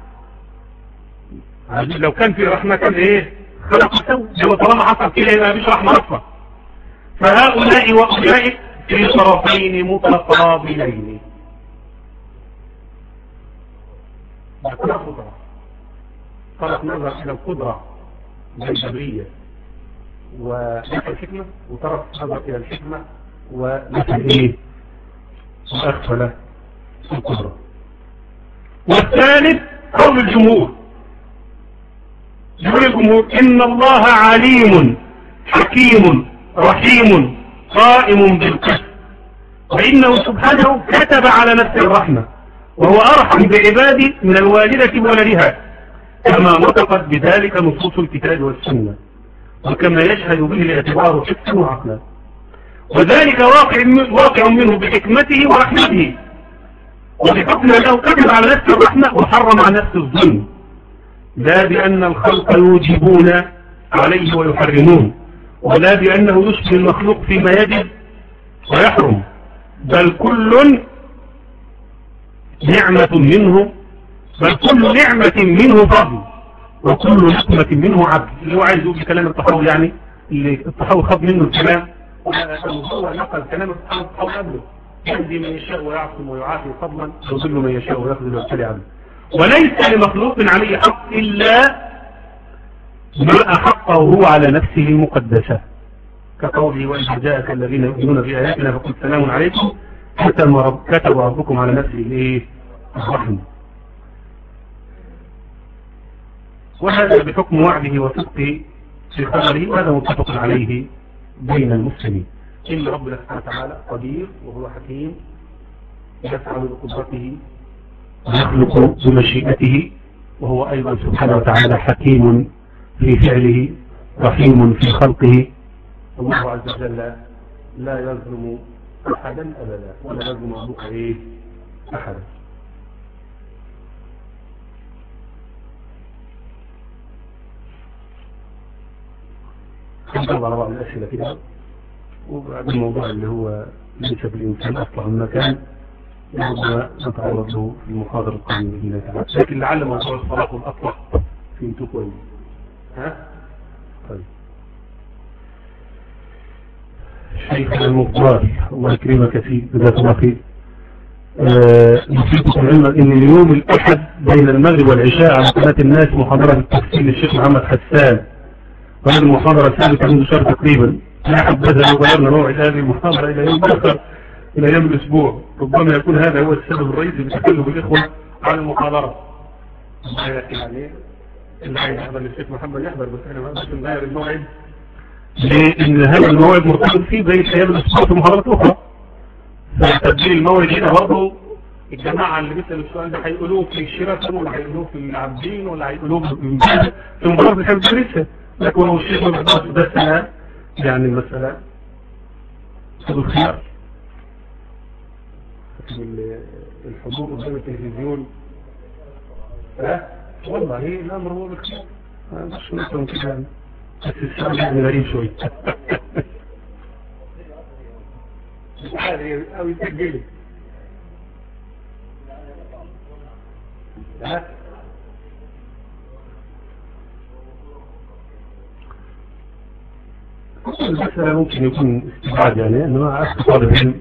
لو كان في رحمة كان ايه؟ خلق سوى. هو طالما حصل كده يبقى مفيش رحمة أصلا. فهؤلاء وأولئك في طرفين متقابلين. طرف نظر إلى القدرة الجبرية ونفع الحكمة، وطرف نظر إلى الحكمة ونفع إيه؟ وأغفل القدرة. والثالث قول الجمهور، يقول الجمهور إن الله عليم حكيم رحيم قائم بالقسط، وإنه سبحانه كتب على نفسه الرحمة، وهو أرحم بعباده من الوالدة بولدها، كما نطقت بذلك نصوص الكتاب والسنة، وكما يشهد به الاعتبار حسا وعقلا، وذلك واقع واقع منه بحكمته ورحمته، وبحكم أنه كتب على نفسه الرحمة وحرم على نفسه الظلم، لا بأن الخلق يوجبون عليه ويحرمون، ولا بأنه يشبه المخلوق فيما يجب ويحرم، بل كل نعمة منه بل كل نعمة منه فضل، وكل نقمة منه عبد. اللي هو عايز يقول بكلام الطحاوي، يعني اللي الطحاوي خد منه الكلام، هو نقل كلام الطحاوي قبله، يهدي من يشاء ويعصم ويعافي فضلا، ويضل من يشاء ويخذل ويبتلي عبده، وليس لمخلوق عليه حق إلا ما أحقه هو على نفسه المقدسة، كقوله وإذا جاءك الذين يؤمنون بآياتنا فقل سلام عليكم كتب ربكم على نفسه الايه الرحمة. وهذا بحكم وعده وصدقه في خبره، وهذا متفق عليه بين المسلمين. إن ربنا سبحانه وتعالى قدير وهو حكيم، يفعل بقدرته ويخلق بمشيئته، وهو أيضا سبحانه وتعالى حكيم في فعله رحيم في خلقه. الله عز وجل لا يظلم أحدا أبدا، ولا يظلم أبوك إيه أحدا. نجاوب على بعض الأسئلة كده، وبعد الموضوع اللي هو ليس بالإنسان أصلا المكان ربما نتعرض له في المحاضرة القادمة بإذن الله تعالى، لكن لعل موضوع الصلاة والأطلق فهمتوه كويس. ها؟ طيب. شيخنا المختار الله يكرمك فيه جزاك الله خير. نصيبكم علما ان اليوم الاحد بين المغرب والعشاء على قناة الناس محاضرة التفسير للشيخ محمد حسان، وهذه المحاضرة ثابتة منذ شهر تقريبا. لا حبذا لو غيرنا موعد هذه المحاضرة الى يوم اخر، الى ايام الاسبوع، ربما يكون هذا هو السبب الرئيسي بتكلف الاخوة على المحاضرة. يعني اللي عايز يحضر للشيخ محمد يحضر، بس انا ما اقدرش نغير الموعد لان هذا الموعد مرتبط فيه بين ايام الاسبوع في محاضرات اخرى. فتبديل الموعد هنا برضه الجماعه اللي بيسالوا السؤال ده هيقولوه في الشيراتون، ولا هيقولوه في العابدين، ولا هيقولوه في مباراه الحب الدريسه، لكن هو الشيخ ما بيقدرش. بس انا يعني المساله خذوا الخيار، الحضور قدام التلفزيون. ها والله الامر هو بالخيار، مش نقدر كده، بس السؤال يعني غريب شوي. مش عارف او يسجلي. ها المسألة ممكن يكون استبعاد، يعني انه عكس طالب علم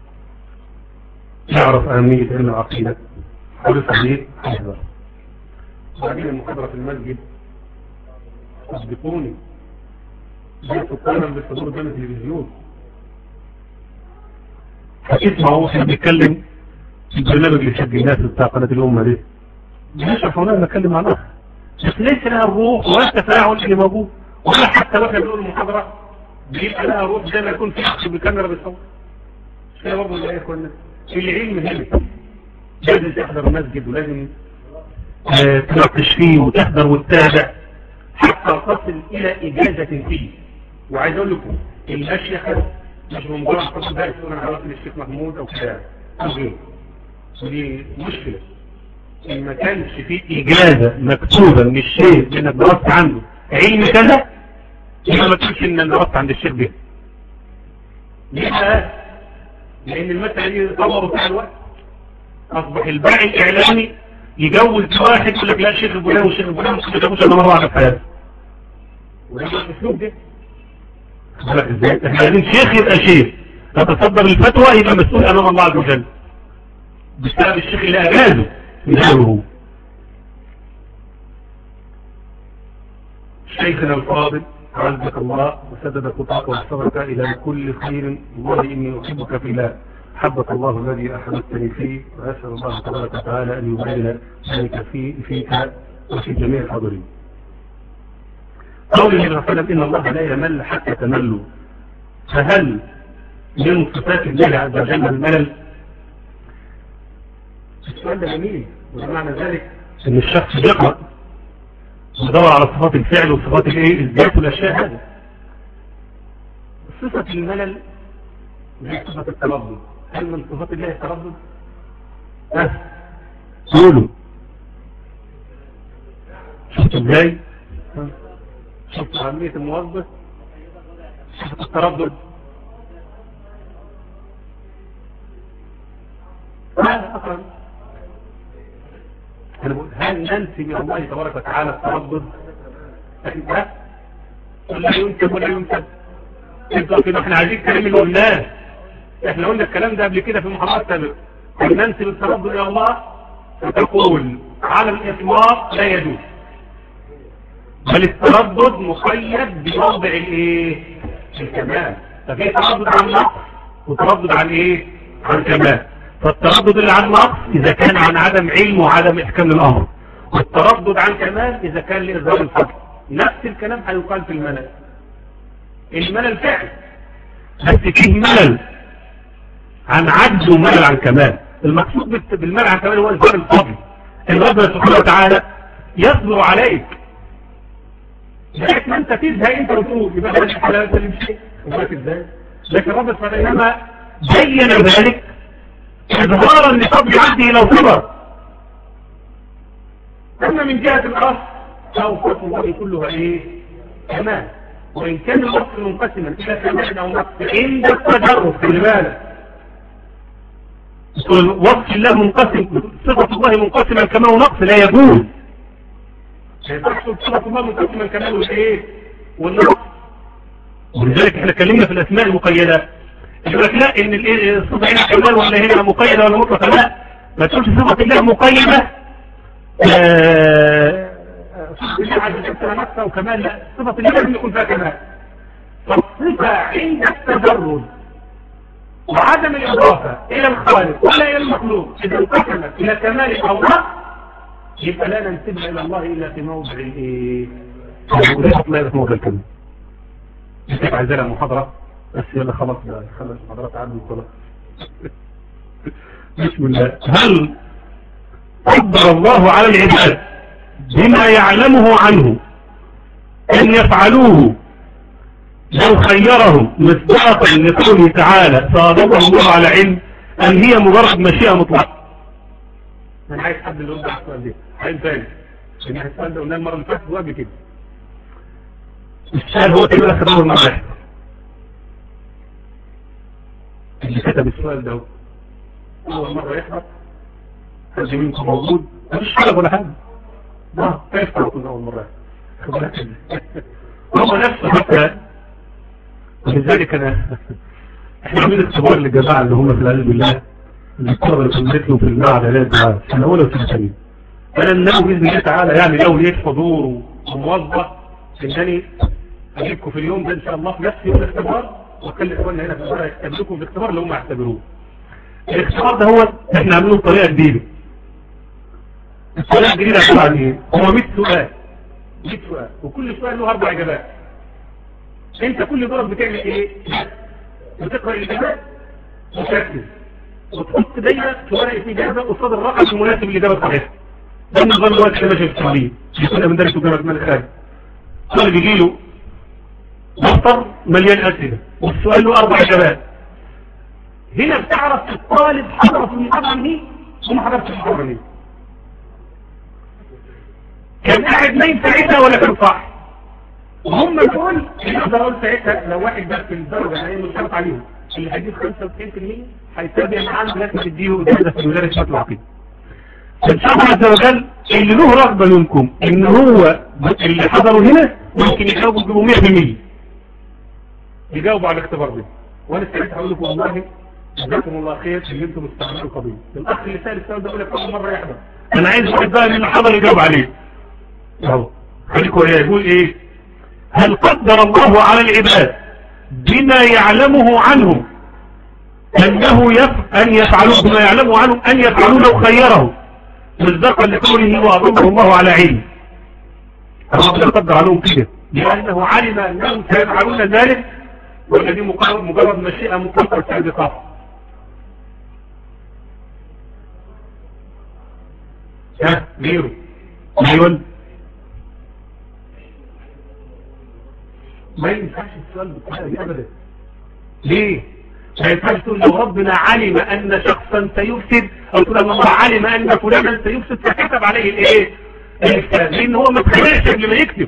يعرف اهمية علم العقيدة حرص عليه حذر. وبعدين المحاضرة في المسجد اصدقوني جئت قائما بالحضور قدام التلفزيون، هتسمعوا واحنا بنتكلم في البرنامج اللي سجلناه بتاع قناة الأمة دي، بنشرح هنا نتكلم عن أخر، بس ليس لها الروح ولا التفاعل اللي موجود، ولا حتى واحنا بنقول المحاضرة بيبقى لها روح زي ما يكون في أخ بالكاميرا بالصوت. مش كده برضه يا إخوانا؟ العلم هنا لازم تحضر المسجد، ولازم تناقش فيه وتحضر وتتابع حتى تصل إلى إجازة فيه. وعايز أقول لكم المشيخة مش بمجرد حصل بقى يقول أنا عرفت للشيخ محمود أو كده أو غيره، ودي مشكلة. إن ما كانش فيه إجازة مكتوبة من الشيخ إنك درست عنده علم كذا، يبقى ما تقولش إن أنا درست عند الشيخ ده. ليه بقى؟ لأن المسألة دي تطوروا فيها الوقت، أصبح الباعي الإعلامي يجوز واحد يقول لك لا الشيخ الفلاني والشيخ الفلاني مش بيجوز إلا مرة واحدة في حياته. وده الأسلوب ده. ازاي؟ احنا عايزين شيخ يبقى شيخ، يتصدر الفتوى يبقى مسؤول امام الله عز وجل بسبب الشيخ اللي اجازه يجاوبه. شيخنا الفاضل عزك الله وسدد خطاك وصبرك الى كل خير، والله اني احبك في الله. حبك الله الذي أحببتني فيه، وأسأل الله تبارك وتعالى أن يبين ذلك في فيك وفي جميع الحاضرين. قول النبي صلى الله عليه وسلم إن الله لا يمل حتى تملوا، فهل من صفات الله عز وجل الملل؟ السؤال ده جميل، ومعنى ذلك ان الشخص يقرأ ويدور على صفات الفعل وصفات الايه الذات والاشياء هذه. صفة الملل هي صفة التردد. هل من صفات الله التردد؟ ها قولوا شفت ازاي؟ شفت أهمية الموظف؟ شفت التردد؟ لا أصلا أنا بقول هل ننسي من الله تبارك وتعالى التردد؟ لا ولا ينسب ولا ينسب. يبقى كده احنا عايزين كلام اللي قلناه. احنا قلنا الكلام ده قبل كده في محاضرات سابقة. هل ننسب التردد إلى الله؟ وتقول على الإطلاق لا يجوز، بل التردد مقيد بوضع الايه؟ الكمال. ففي تردد عن نقص وتردد عن ايه؟ عن كمال. فالتردد اللي عن نقص اذا كان عن عدم علم وعدم احكام للامر، والتردد عن كمال اذا كان لإظهار الفضل. نفس الكلام هيقال في الملل. الملل فعل، بس فيه ملل عن عجز وملل عن كمال. المقصود بالملل عن كمال هو إظهار الفضل. ان ربنا سبحانه وتعالى يصبر عليك لكن ما انت تزهق انت وتقول يبقى ده الحلال ده الشيء وبقى ازاي. لكن رب سبحانه انما بين ذلك اظهارا لفضل عبده لو صبر. اما من جهه الاصل فاوصاف الله كلها ايه؟ كمال. وان كان الاصل منقسما الى كمال او نقص عند التجرب خلي بالك. وصف الله منقسم، صفه الله منقسمه كمال ونقص لا يجوز. تحصل صفة الله منقسمة الكمال والايه؟ والنقص. ولذلك احنا اتكلمنا في الاسماء المقيدة. يقول لك لا ان الصفة هنا كمال ولا هنا مقيدة ولا مطلقة. لا، ما تقولش صفة الله مقيدة صفة الله عز وجل نقصة وكمال. لا، صفة الله لازم يكون فيها كمال. فالصفة عند التجرد وعدم الإضافة إلى الخالق ولا إلى المخلوق إذا انقسمت إلى كمال أو نقص يبقى لا ننسبها إلى الله إلا في موضع الإيه؟ لا في موضع الكلمة. يستطيع عزالة المحاضرة بس يلا خلاص بقى خلص المحاضرات عنه وخلاص. بسم الله. هل قدر الله على العباد بما يعلمه عنه أن يفعلوه لو خيرهم مصداقا لقوله تعالى صادق الله على علم أم هي مجرد مشيئة مطلقة؟ أنا عايز حد اللي يرد على السؤال ده. عايز تاني عشان احنا السؤال ده قلناه المرة اللي فاتت وقبل كده. السؤال هو تقول لك دور مرة واحدة. اللي كتب السؤال ده أول مرة يحضر حد منكم موجود مفيش حاجة ولا حاجة. اه كيف تعرفون أول مرة يحضر؟ هو نفسه حتى. ولذلك أنا احنا عاملين اختبار للجماعة اللي هم في العلم بالله الطلبة اللي كنت في المعهد علاج الدعاء سنة أولى وثانية. أنا النبي بإذن الله تعالى يعني لو ليك حضور وموظف إنني أجيبكم في اليوم ده إن شاء الله في نفس يوم الاختبار وأكلم إخواننا هنا في الشارع يختبركم في الاختبار اللي هم يعتبروه. الاختبار ده هو إحنا عاملينه بطريقة جديدة. الطريقة الجديدة عبارة عن إيه؟ هو مية سؤال. مية سؤال وكل سؤال له أربع إجابات. أنت كل دورك بتعمل إيه؟ بتقرأ الإجابات وتركز. وتحط دايما في ورقة إجابة قصاد الرقم المناسب للإجابة الصحيحة. ده من نظام الوقت اللي ماشي في التعليم. يكون من درس وجامعة مال الخارج. السؤال بيجي له دفتر مليان أسئلة والسؤال له أربع إجابات. هنا بتعرف الطالب حضر في المحاضرة دي وما حضرش في المحاضرة دي. كان قاعد نايم ساعتها ولا كان صح؟ وهم دول اللي اقدر اقول ساعتها لو واحد بس في الدرجة هي مش شرط عليهم. اللي هيجيب خمسة وتسعين في المية هيتابع معاه لازم تديه درجة في مدرس شكل عقيد. فإن شاء الله عز وجل اللي له رغبة منكم إن هو اللي حضروا هنا ممكن يجاوبوا يجيبوا مية في المية يجاوبوا على الاختبار ده. وأنا ساعتها هقول لكم والله جزاكم الله خير اللي أنتم مستعملوا القضية. الأخ اللي سأل السؤال ده يقول لك أول مرة يحضر. أنا عايز واحد بقى من اللي حضر يجاوب عليه. أهو خليكم إيه يقول إيه؟ هل قدر الله على العباد بما يعلمه عنهم أنه يف... أن يفعلوا بما يعلموا عنهم أن يفعلوا لو خيره مصداقا لقوله وأضله الله على علم. ربنا قدر عليهم كده لأنه علم أنهم سيفعلون ذلك، والذي مجرد مجرد مشيئة مطلقة سابقة. ها غيره أيوة. ما ينفعش السؤال بالطريقة أبدا. ليه؟ ما ينفعش تقول لو ربنا علم أن شخصا سيفسد، أو تقول الله علم أن فلانا سيفسد فكتب عليه الإيه؟ الإفساد، لأن هو ما اتخلقش قبل ما يكتب،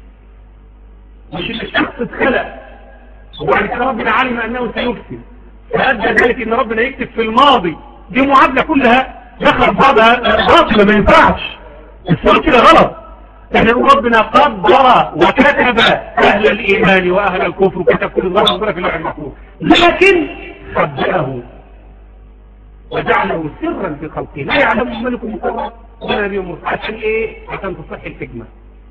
مش الشخص اتخلق وبعد كده ربنا علم أنه سيفسد فأدى ذلك إن ربنا يكتب في الماضي. دي معادلة كلها دخل بعضها باطلة، ما ينفعش. السؤال كده غلط. احنا نقول ربنا قدر وكتب أهل الإيمان وأهل الكفر وكتب كل ظهر في اللوح المحفوظ، لكن صدقه وجعله سرا في خلقه لا يعلم ملك مقرر ولا نبي مرسل. عشان ايه؟ عشان تصح الحكمة.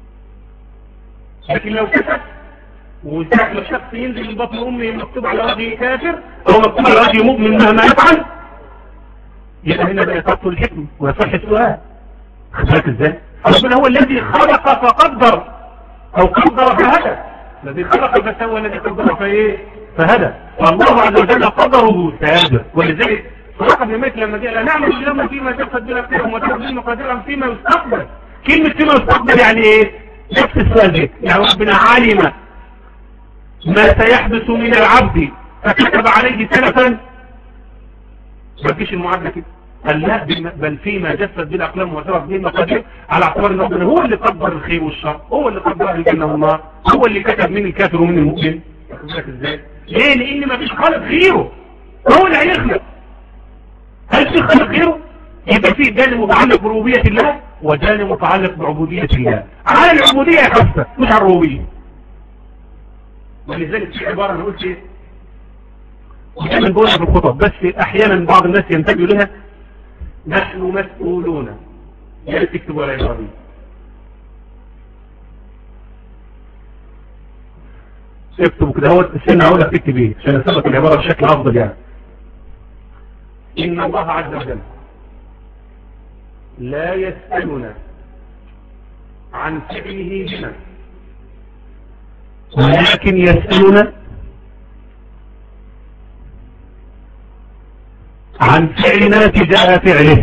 لكن لو كتب وساعة ما الشخص ينزل من بطن أمه مكتوب على وجهه كافر أو مكتوب على وجهه مؤمن مهما يفعل، يبقى هنا بقى تبطل الحكمة ويصح السؤال. خلق ازاي؟ ربنا هو الذي خلق فقدر، أو قدر فهدى. الذي خلق فسوى، الذي قدر فايه فهدى. فالله عز وجل قدره سيادة. ولذلك صراحة ابن مالك لما جاء نعمل اليوم فيما تفسد بلا فيهم وتفسد مقادرا فيما يستقبل. كلمة فيما يستقبل يعني ايه؟ نفس السؤال ده. يعني ربنا علم ما سيحدث من العبد فكتب عليه سلفا. ما تجيش المعادلة كده. قال لا، بل فيما جسد بالاقلام وترف به المقادير، على اعتبار ان ربنا هو اللي قدر الخير والشر، هو اللي قدر الجنه والنار، هو اللي كتب من الكافر ومن المؤمن. ازاي؟ ليه؟ لان ما فيش خالق غيره، هو اللي هيخلق. هل في خالق غيره؟ يبقى في جانب متعلق بربوبيه الله وجانب متعلق بعبوديه الله. على العبوديه خاصه مش على الربوبيه. ولذلك في عباره انا قلت ايه؟ دايما بقولها في الخطب، بس احيانا بعض الناس ينتبهوا لها. نحن مسؤولون. لا تكتبوا ولا يقرأون. اكتبوا كده هو السنة هقول لك تكتب ايه عشان اسبق العبارة بشكل افضل. يعني ان الله عز وجل لا يسألنا عن فعله بنا، ولكن يسألنا عن فعلنا تجاه فعله.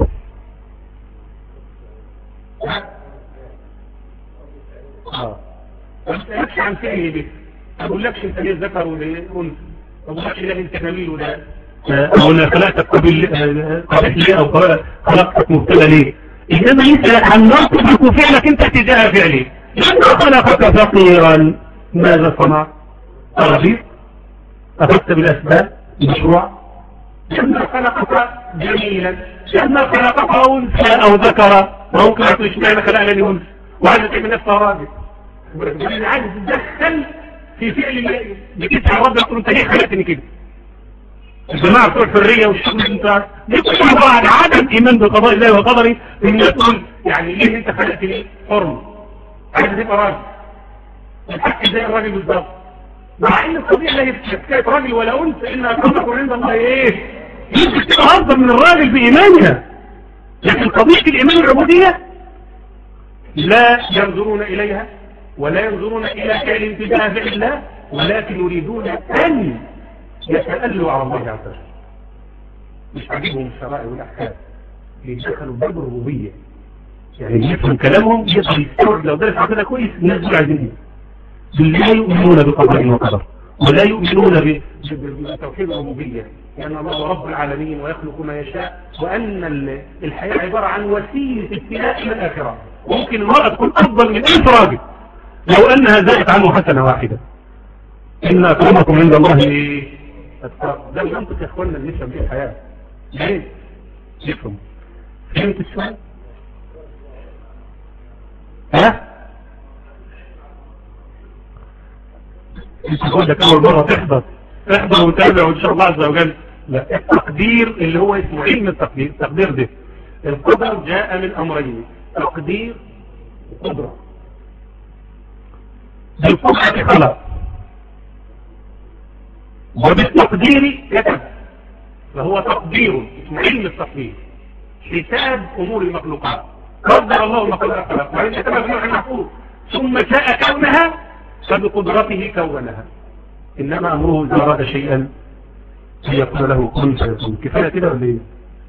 اه ما تسألكش عن فعله به، ما اقولكش انت ليه ذكر وليه انثى، ما اقولكش لا انت جميل ولا او انا خلقتك قبل قبل ليه او خلقتك مبتلى ليه، انما يسأل عن موقفك وفعلك انت تجاه فعله. لما خلقك فقيرا ماذا صنعت؟ رغيف؟ اخذت بالاسباب المشروع؟ لما خلقك جميلا، لما خلقك انثى او ذكر، ممكن تقول اشمعنى خلقني انثى وعايز تعمل نفسها راجل، عايز تدخل في فعل الله. بتسأل ربنا تقول انت ليه خلقتني كده؟ الجماعه بتوع الحريه والشغل بتاع دي كلها عباره عن عدم ايمان بقضاء الله وقدره. ان تقول يعني ليه انت خلقتني حرم؟ عايز تبقى راجل، الحق زي الراجل بالظبط، مع ان الطبيعي لا يتكلم راجل ولا انثى، ان اكرمكم عند الله ايه؟ يمكن تبقى افضل من الراجل بايمانها. لكن قضيه الايمان والعبوديه لا ينظرون اليها ولا ينظرون الى فعل اتجاه فعل الله، ولكن يريدون ان يتألوا على الله عز وجل. مش عاجبهم الشرائع والاحكام، بيدخلوا باب الربوبيه. يعني يفهم كلامهم يقدر يستوعب لو درس عقيده كويس الناس دول عايزين ايه. لا يؤمنون بقضاء وقدر ولا يؤمنون بتوحيد الربوبيه، لان الله هو رب العالمين ويخلق ما يشاء، وان الحياه عباره عن وسيله ابتلاء الى الاخره. ممكن المراه تكون افضل من ألف راجل لو انها زادت عنه حسنه واحده. ان اكرمكم عند الله اتقاكم. ده المنطق يا اخوانا اللي نفهم فيه الحياه. ليه؟ نفهم. فهمت السؤال؟ ها؟ انت تقول لك اول مرة تحضر تحضر وتابع وان شاء الله عز وجل. لا، التقدير اللي هو اسمه علم التقدير. التقدير ده القدر جاء من امرين، تقدير وقدرة. بالقدرة خلق وبالتقدير كتب. فهو تقدير اسمه علم التقدير، حساب امور المخلوقات. قدر الله المخلوقات خلق وإن كتب في اللوح المحفوظ ثم شاء كونها فبقدرته كونها. انما امره اذا اراد شيئا ان يقول له كن فيكون. كفايه كده ولا ايه؟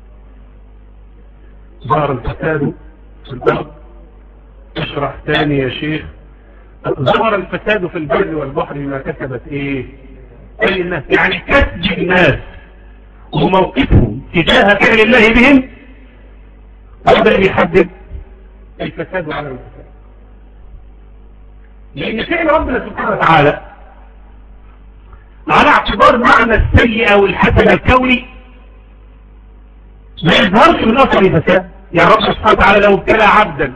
ظهر الفساد في الارض. اشرح تاني يا شيخ. ظهر الفساد في البر والبحر بما كسبت ايه؟ اي الناس، يعني كسب الناس وموقفهم تجاه فعل الله بهم هذا يحدد الفساد على الفساد. لان فعل ربنا سبحانه وتعالى على اعتبار معنى السيئة والحسن الكوني ما يظهرش من اثر الفساد. يعني ربنا سبحانه وتعالى لو ابتلى عبدا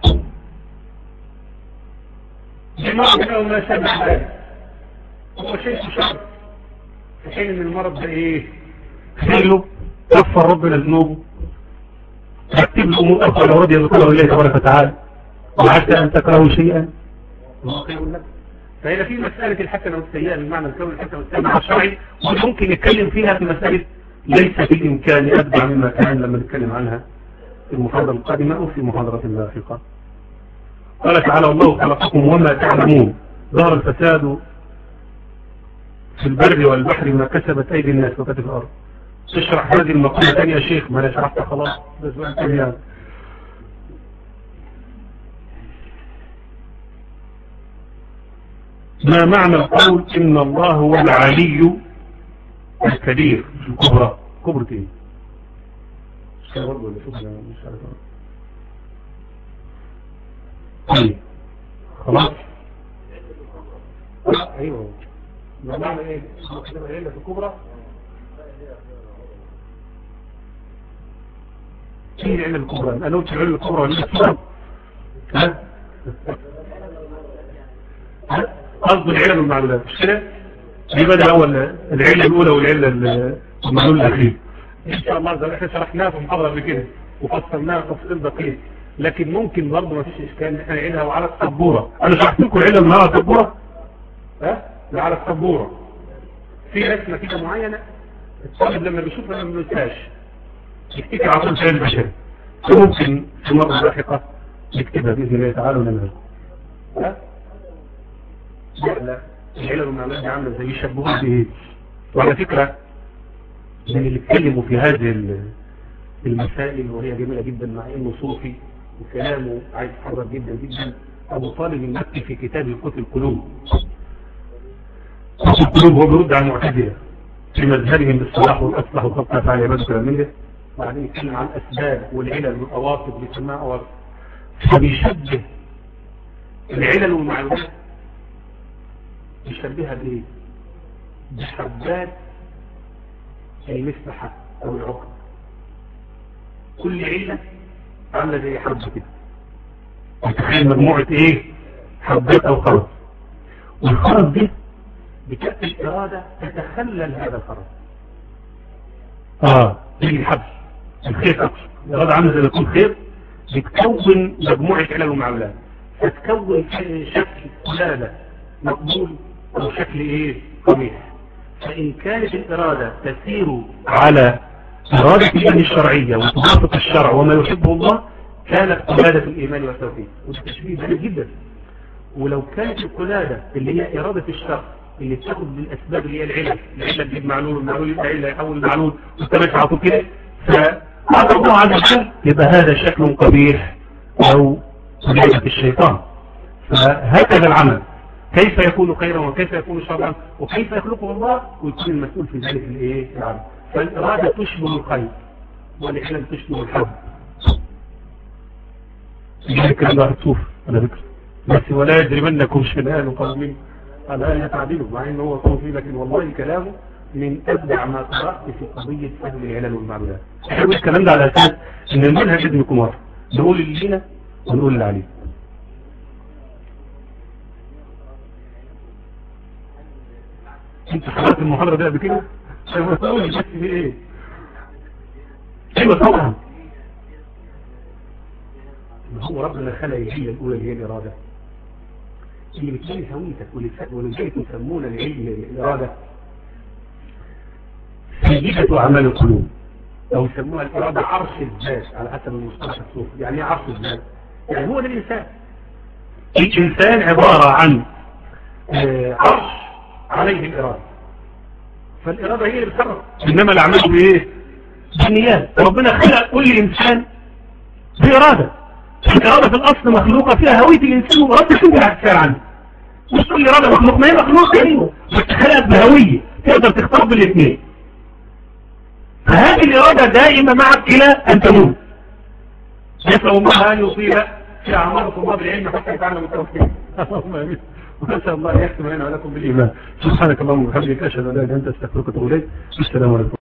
بمرض او ما شابه ذلك هو شيء شر، في حين ان المرض ده ايه؟ خيره غفر ربنا ذنوبه، رتب الامور اخرى لو رضي ذكره الله تبارك وتعالى، وعسى ان تكرهوا شيئا وهو خير لكم. فهنا في مسألة الحسنة والسيئة بالمعنى الكوني الحسنة والسيئة مع الشرعي، وممكن نتكلم فيها في مسألة ليس في الإمكان أتبع مما كان لما نتكلم عنها في المحاضرة القادمة أو في محاضرة لاحقة. قال تعالى والله خلقكم وما تعلمون. ظهر الفساد في البر والبحر ما كسبت أيدي الناس وكتب الأرض. تشرح هذه المقولة ثانية يا شيخ؟ ما أنا شرحتها خلاص بس يعني. ما معنى القول إن الله هو العلي الكبير الكبرى؟ كبرى ايه؟ ايه خلاص ايوه. ما معنى ايه العلة الكبرى؟ ايه العلة الكبرى؟ انا قلت العلة الكبرى ولا الكبرى؟ ها ها قصد العلل والمعلولات مش كده؟ دي بدأ الاول العلة الاولى والعلة المعلول الاخير ان شاء الله. زي ما احنا شرحناها في المحاضرة قبل كده وفصلناها تفصيل دقيق، لكن ممكن برضه ما فيش اشكال ان احنا نعينها وعلى السبوره. انا شرحت لكم العلة اللي على السبوره، ها اللي على السبوره في رسمه كده معينه الطالب لما بيشوفها ما بينساش يفتكر على طول فعل البشري، ممكن في مره لاحقه نكتبها باذن الله تعالى ونعملها. ها لا العلل والمعلومات دي عامله زي يشبهوها بايه؟ وعلى فكره من اللي اتكلموا في هذه المسائل وهي جميله جدا مع انه صوفي وكلامه عايز يتحرك جدا جدا، ابو طالب المكي في كتاب قوت القلوب. قوت القلوب هو بيرد على المعتزله في مذهبهم بالصلاح والاصلاح وخط افعال عباده الكلام، وبعدين يتكلم عن الاسباب والعلل والعواصف بيسموها عواصف، فبيشبه العلل والمعلومات بيشبهها بايه؟ بحبات المسبحه او العقد. كل علة عامله زي حبه كده، تخيل مجموعه ايه؟ حبات او خرز، والخرز دي بكأس الإرادة تتخلل هذا الخرز. اه تيجي الحبل الخير اكثر الإرادة عامله زي ما يكون خير، بتكون مجموعه علل ومعلولات، فتكون شكل قلادة مقبول او شكل ايه؟ قبيح. فإن كانت الإرادة تسير على إرادة الإيمان الشرعية وتوافق الشرع وما يحبه الله كانت قلادة الإيمان والتوحيد، والتشبيه بارد جدا. ولو كانت القلادة اللي هي إرادة الشرع اللي بتاخد بالأسباب اللي هي العلة، العلة تجيب معلول والمعلول يبقى علة يحول المعلول والتمشي على طول كده، فهذا الله عز وجل يبقى هذا شكل قبيح أو قلادة الشيطان. فهكذا العمل كيف يكون خيرا وكيف يكون شرا وكيف يخلقه الله ويكون المسؤول في ذلك الايه؟ العمل. فالإرادة تشبه الخير والإحلال تشبه الحب. ذلك الله الصوف على فكرة بس ولا يجرمنكم شنآن قوم على أن يتعدلوا، مع أنه هو صوفي لكن والله كلامه من أبدع ما قرأت في قضية فهم العلل والمعلولات. احنا الكلام ده على أساس أن المنهج لازم يكون واضح، نقول اللي لينا ونقول اللي عليه. انت حضرت المحاضرة دي قبل كده؟ ايوه تقول بس في ايه؟ ايوه طبعا هو ربنا خلق الهية الاولى اللي هي الارادة اللي بتلاقي هويتك ولذلك يسمون العلم الارادة في سيدة أعمال القلوب، أو يسموها الإرادة عرش الذات على حسب المصطلح الصوفي. يعني ايه عرش الذات؟ يعني هو ده الإنسان. الإنسان عبارة عن عرش عليه الإرادة، فالإرادة هي اللي بتحرك، إنما الأعمال بإيه؟ بالنيات. ربنا خلق كل إنسان بإرادة، الإرادة في الأصل مخلوقة فيها هوية الإنسان وإرادة تنجح أكثر عنه. مش كل إرادة مخلوق، ما هي مخلوق أيوه، بس خلقت بهوية تقدر تختار بالاثنين. فهذه الإرادة دائما معك إلى أن تموت. يسأل الله أن يطيل في أعماركم الله بالعلم حتى يتعلم التوحيد. اللهم آمين. ونسأل الله أن يختم لنا ولكم بالإيمان. سبحانك اللهم وبحمدك أشهد أن لا إله إلا أنت أستغفرك وأتوب إليك. السلام عليكم.